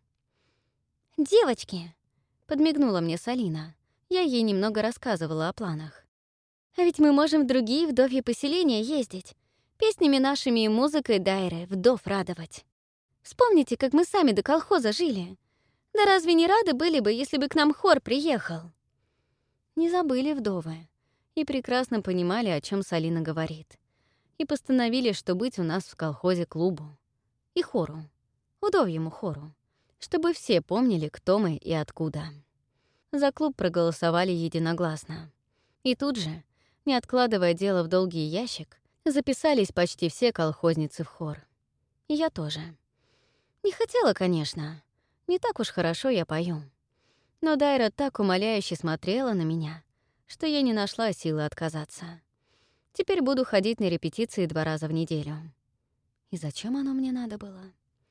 «Девочки!» — подмигнула мне Салина. Я ей немного рассказывала о планах. «А ведь мы можем в другие вдовьи поселения ездить, песнями нашими и музыкой Дайры вдов радовать. Вспомните, как мы сами до колхоза жили. Да разве не рады были бы, если бы к нам хор приехал?» Не забыли вдовы и прекрасно понимали, о чем Салина говорит. И постановили, что быть у нас в колхозе клубу. И хору. Удовьему хору. Чтобы все помнили, кто мы и откуда. За клуб проголосовали единогласно. И тут же, не откладывая дело в долгий ящик, записались почти все колхозницы в хор. И я тоже. Не хотела, конечно. Не так уж хорошо я пою. Но Дайра так умоляюще смотрела на меня, что я не нашла силы отказаться. Теперь буду ходить на репетиции 2 раза в неделю. И зачем оно мне надо было?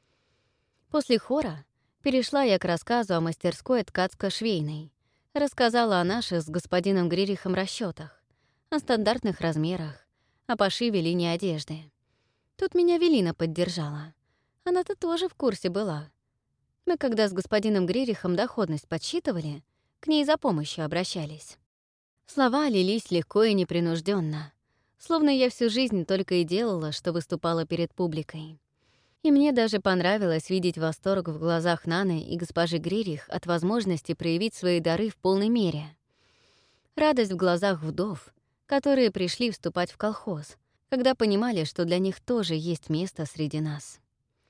После хора перешла я к рассказу о мастерской ткацко-швейной. Рассказала о наших с господином Гририхом расчетах, о стандартных размерах, о пошиве линии одежды. Тут меня Велина поддержала. Она-то тоже в курсе была. Мы, когда с господином Гририхом доходность подсчитывали, к ней за помощью обращались. Слова лились легко и непринужденно, словно я всю жизнь только и делала, что выступала перед публикой. И мне даже понравилось видеть восторг в глазах Наны и госпожи Гририх от возможности проявить свои дары в полной мере. Радость в глазах вдов, которые пришли вступать в колхоз, когда понимали, что для них тоже есть место среди нас.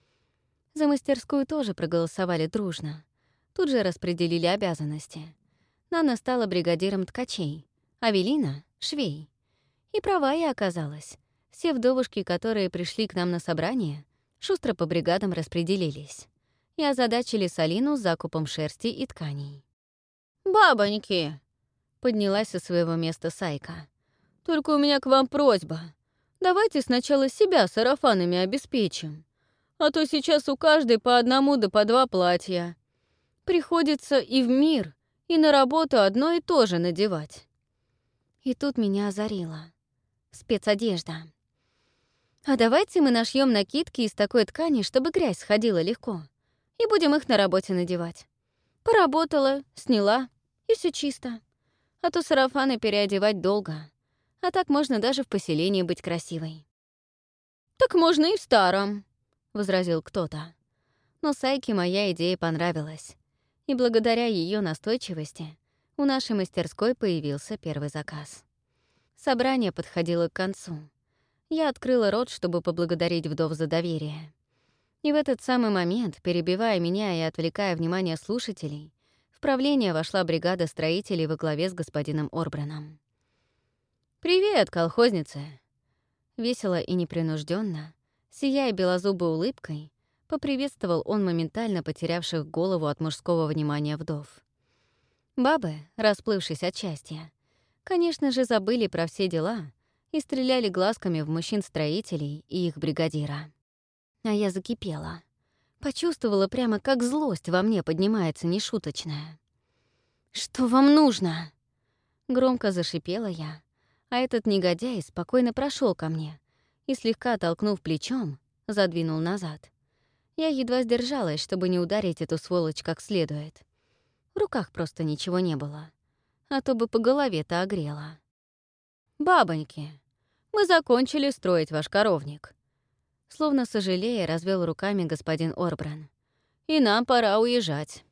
За мастерскую тоже проголосовали дружно. Тут же распределили обязанности. Нана стала бригадиром ткачей, а Велина — швей. И права я оказалась. Все вдовушки, которые пришли к нам на собрание, шустро по бригадам распределились и озадачили Салину с закупом шерсти и тканей. «Бабоньки!» — поднялась со своего места Сайка. «Только у меня к вам просьба. Давайте сначала себя сарафанами обеспечим. А то сейчас у каждой по 1 да по 2 платья. Приходится и в мир, и на работу одно и то же надевать». И тут меня озарило. Спецодежда. «А давайте мы нашьем накидки из такой ткани, чтобы грязь сходила легко, и будем их на работе надевать. Поработала, сняла, и все чисто. А то сарафаны переодевать долго. А так можно даже в поселении быть красивой». «Так можно и в старом», — возразил кто-то. Но Сайке моя идея понравилась. И благодаря ее настойчивости у нашей мастерской появился первый заказ. Собрание подходило к концу. Я открыла рот, чтобы поблагодарить вдов за доверие. И в этот самый момент, перебивая меня и отвлекая внимание слушателей, в правление вошла бригада строителей во главе с господином Орбраном. «Привет, колхозница!» Весело и непринужденно, сияя белозубой улыбкой, поприветствовал он моментально потерявших голову от мужского внимания вдов. Бабы, расплывшись от счастья, конечно же, забыли про все дела и стреляли глазками в мужчин-строителей и их бригадира. А я закипела. Почувствовала прямо, как злость во мне поднимается нешуточная. «Что вам нужно?» Громко зашипела я, а этот негодяй спокойно прошел ко мне и, слегка толкнув плечом, задвинул назад. Я едва сдержалась, чтобы не ударить эту сволочь как следует. В руках просто ничего не было, а то бы по голове-то огрела. «Бабоньки, мы закончили строить ваш коровник», словно сожалея, развел руками господин Орбран. «И нам пора уезжать».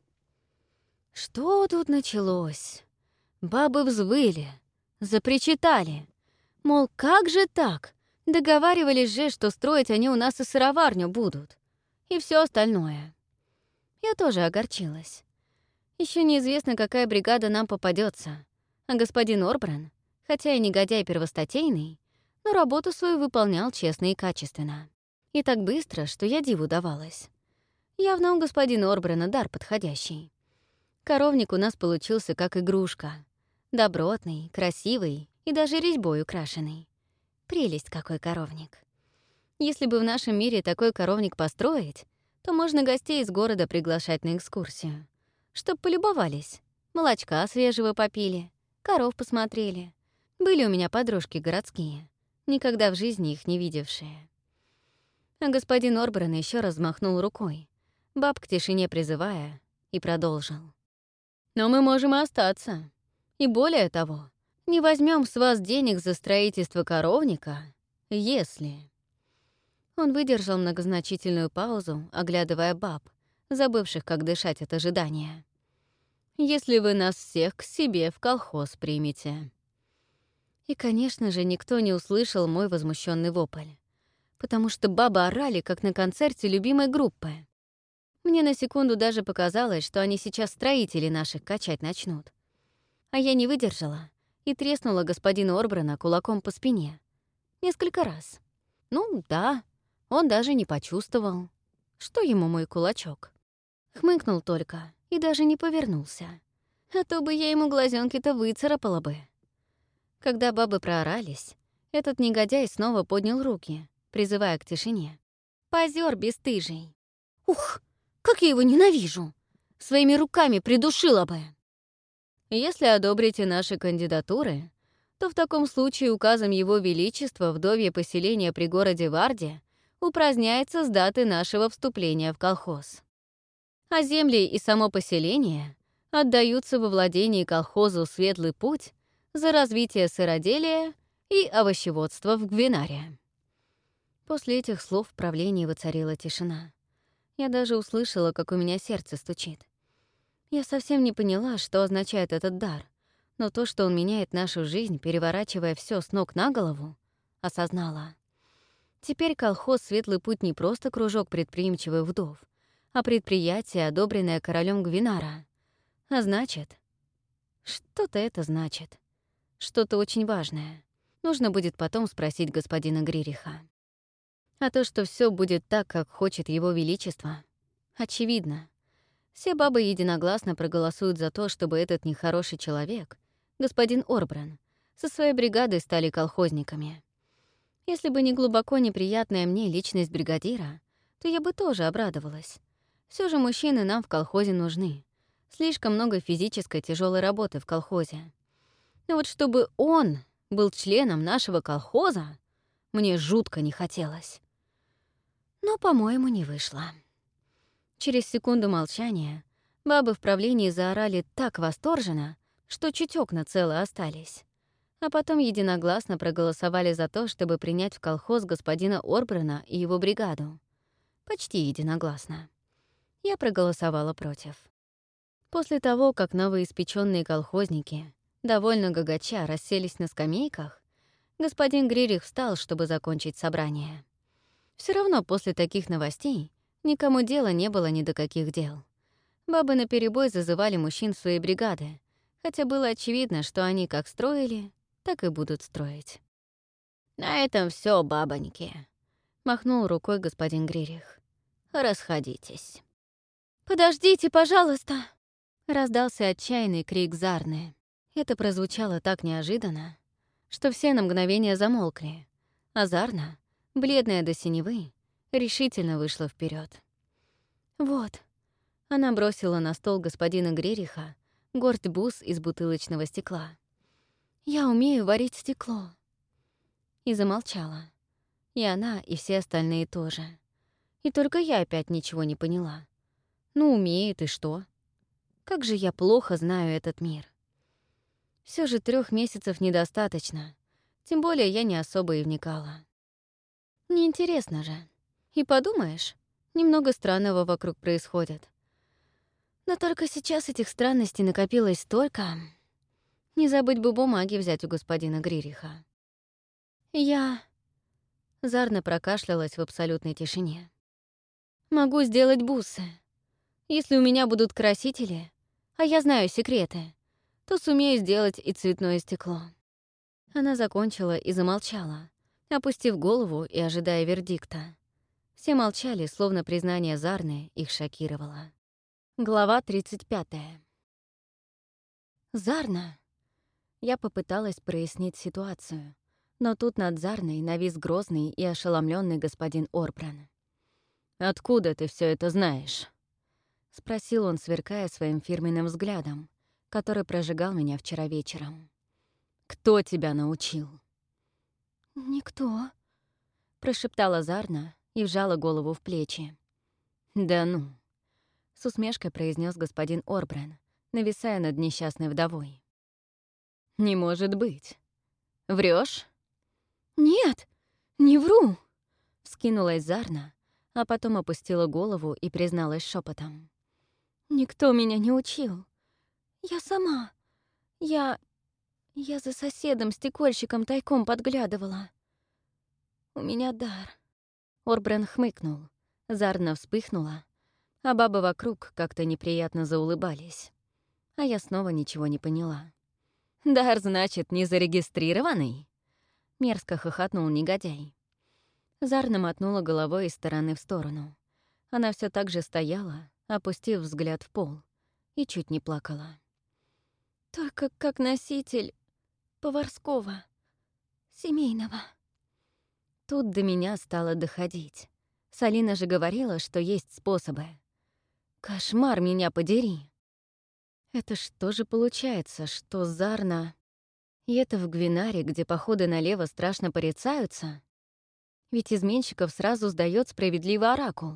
Что тут началось? Бабы взвыли, запричитали. Мол, как же так? Договаривались же, что строить они у нас и сыроварню будут. И все остальное. Я тоже огорчилась. Еще неизвестно, какая бригада нам попадется. А господин Орбран, хотя и негодяй первостатейный, но работу свою выполнял честно и качественно. И так быстро, что я диву давалась. Явно у господина Орбрана дар подходящий. Коровник у нас получился как игрушка. Добротный, красивый и даже резьбой украшенный. Прелесть какой коровник. Если бы в нашем мире такой коровник построить, то можно гостей из города приглашать на экскурсию. Чтоб полюбовались, молочка свежего попили, коров посмотрели. Были у меня подружки городские, никогда в жизни их не видевшие. А господин Орбран еще раз взмахнул рукой, баб к тишине призывая, и продолжил. «Но мы можем и остаться. И более того, не возьмем с вас денег за строительство коровника, если...» Он выдержал многозначительную паузу, оглядывая баб, забывших, как дышать от ожидания. «Если вы нас всех к себе в колхоз примете». И, конечно же, никто не услышал мой возмущенный вопль, потому что бабы орали, как на концерте любимой группы. Мне на секунду даже показалось, что они сейчас строителей наших качать начнут. А я не выдержала и треснула господина Орбрана кулаком по спине. Несколько раз. Ну, да, он даже не почувствовал. Что ему мой кулачок? Хмыкнул только и даже не повернулся. А то бы я ему глазенки-то выцарапала бы. Когда бабы проорались, этот негодяй снова поднял руки, призывая к тишине. Позер бесстыжий. Ух, как я его ненавижу! Своими руками придушила бы. Если одобрите наши кандидатуры, то в таком случае указом Его Величества вдовье поселение при городе Варде упраздняется с даты нашего вступления в колхоз. А земли и само поселение отдаются во владение колхозу «Светлый путь» за развитие сыроделия и овощеводства в Гвинаре. После этих слов в правлении воцарила тишина. Я даже услышала, как у меня сердце стучит. Я совсем не поняла, что означает этот дар, но то, что он меняет нашу жизнь, переворачивая все с ног на голову, осознала. Теперь колхоз «Светлый путь» не просто кружок предприимчивых вдов, а предприятие, одобренное королем Гвинара. А значит, что-то это значит. Что-то очень важное. Нужно будет потом спросить господина Гририха. А то, что все будет так, как хочет Его Величество, очевидно. Все бабы единогласно проголосуют за то, чтобы этот нехороший человек, господин Орбран, со своей бригадой стали колхозниками. Если бы не глубоко неприятная мне личность бригадира, то я бы тоже обрадовалась. Все же мужчины нам в колхозе нужны. Слишком много физической тяжелой работы в колхозе. Но вот чтобы он был членом нашего колхоза, мне жутко не хотелось. Но, по-моему, не вышло. Через секунду молчания бабы в правлении заорали так восторженно, что чуть окна целы остались. А потом единогласно проголосовали за то, чтобы принять в колхоз господина Орбрана и его бригаду. Почти единогласно. Я проголосовала против. После того, как новоиспечённые колхозники, довольно гагача, расселись на скамейках, господин Гририх встал, чтобы закончить собрание. Все равно после таких новостей Никому дела не было ни до каких дел. Бабы наперебой зазывали мужчин в свои бригады, хотя было очевидно, что они как строили, так и будут строить. «На этом все, бабоньки», — махнул рукой господин Гририх. «Расходитесь». «Подождите, пожалуйста!» — раздался отчаянный крик Зарны. Это прозвучало так неожиданно, что все на мгновение замолкли, а Зарна, бледная до синевы, решительно вышла вперед. «Вот». Она бросила на стол господина Грериха горсть бус из бутылочного стекла. «Я умею варить стекло». И замолчала. И она, и все остальные тоже. И только я опять ничего не поняла. Ну, умеет, и что? Как же я плохо знаю этот мир. Все же 3 месяцев недостаточно. Тем более я не особо и вникала. Неинтересно же. И подумаешь, немного странного вокруг происходит. Но только сейчас этих странностей накопилось столько. Не забыть бы бумаги взять у господина Гририха. Я... Зарна прокашлялась в абсолютной тишине. Могу сделать бусы. Если у меня будут красители, а я знаю секреты, то сумею сделать и цветное стекло. Она закончила и замолчала, опустив голову и ожидая вердикта. Все молчали, словно признание Зарны их шокировало. Глава 35. «Зарна!» Я попыталась прояснить ситуацию, но тут над Зарной навис грозный и ошеломленный господин Орбран. «Откуда ты все это знаешь?» — спросил он, сверкая своим фирменным взглядом, который прожигал меня вчера вечером. «Кто тебя научил?» «Никто», — прошептала Зарна и вжала голову в плечи. «Да ну», — с усмешкой произнес господин Орбран, нависая над несчастной вдовой. «Не может быть. Врешь? «Нет, не вру», — вскинулась Зарна, а потом опустила голову и призналась шепотом. «Никто меня не учил. Я сама. Я за соседом-стекольщиком тайком подглядывала. У меня дар». Орбран хмыкнул, Зарна вспыхнула, а бабы вокруг как-то неприятно заулыбались. А я снова ничего не поняла. «Дар, значит, не зарегистрированный?» — мерзко хохотнул негодяй. Зарна мотнула головой из стороны в сторону. Она все так же стояла, опустив взгляд в пол, и чуть не плакала. «Только как носитель поварского, семейного». Тут до меня стало доходить. Салина же говорила, что есть способы. Кошмар меня подери. Это что же получается, что Зарна... И это в Гвинаре, где походы налево страшно порицаются? Ведь изменщиков сразу сдаёт справедливый оракул.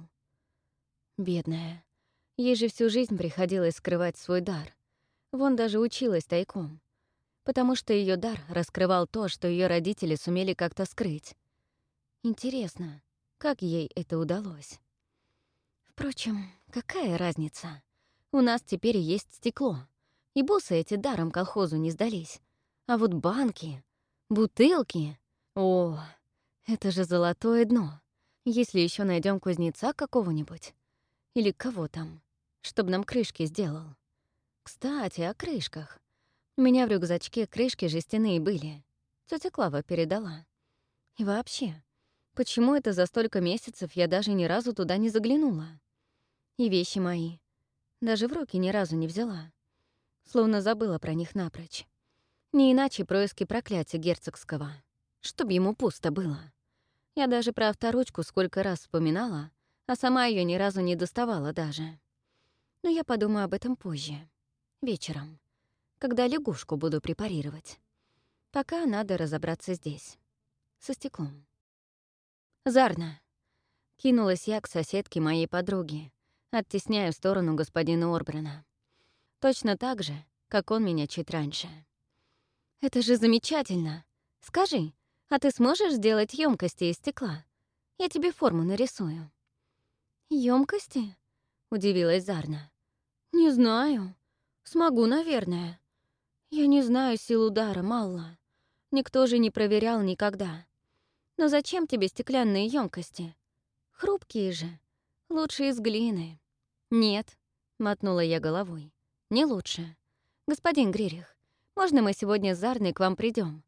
Бедная. Ей же всю жизнь приходилось скрывать свой дар. Вон даже училась тайком. Потому что её дар раскрывал то, что её родители сумели как-то скрыть. Интересно, как ей это удалось? Впрочем, какая разница? У нас теперь есть стекло, и бусы эти даром колхозу не сдались. А вот банки, бутылки... О, это же золотое дно. Если еще найдем кузнеца какого-нибудь. Или кого там, чтоб нам крышки сделал. Кстати, о крышках. У меня в рюкзачке крышки жестяные были. Тётя Клава передала. И вообще, почему это за столько месяцев я даже ни разу туда не заглянула? И вещи мои. Даже в руки ни разу не взяла. Словно забыла про них напрочь. Не иначе происки проклятия герцогского. Чтоб ему пусто было. Я даже про авторучку сколько раз вспоминала, а сама ее ни разу не доставала даже. Но я подумаю об этом позже. Вечером. Когда лягушку буду препарировать. Пока надо разобраться здесь. Со стеклом. «Зарна!» — кинулась я к соседке моей подруги, оттесняя в сторону господина Орбрана. Точно так же, как он меня чуть раньше. «Это же замечательно! Скажи, а ты сможешь сделать емкости из стекла? Я тебе форму нарисую». Емкости? Удивилась Зарна. «Не знаю. Смогу, наверное. Я не знаю сил удара, Малла. Никто же не проверял никогда. Но зачем тебе стеклянные емкости? Хрупкие же. Лучше из глины. Нет, мотнула я головой. Не лучше. Господин Гририх, можно мы сегодня с Зарной к вам придем?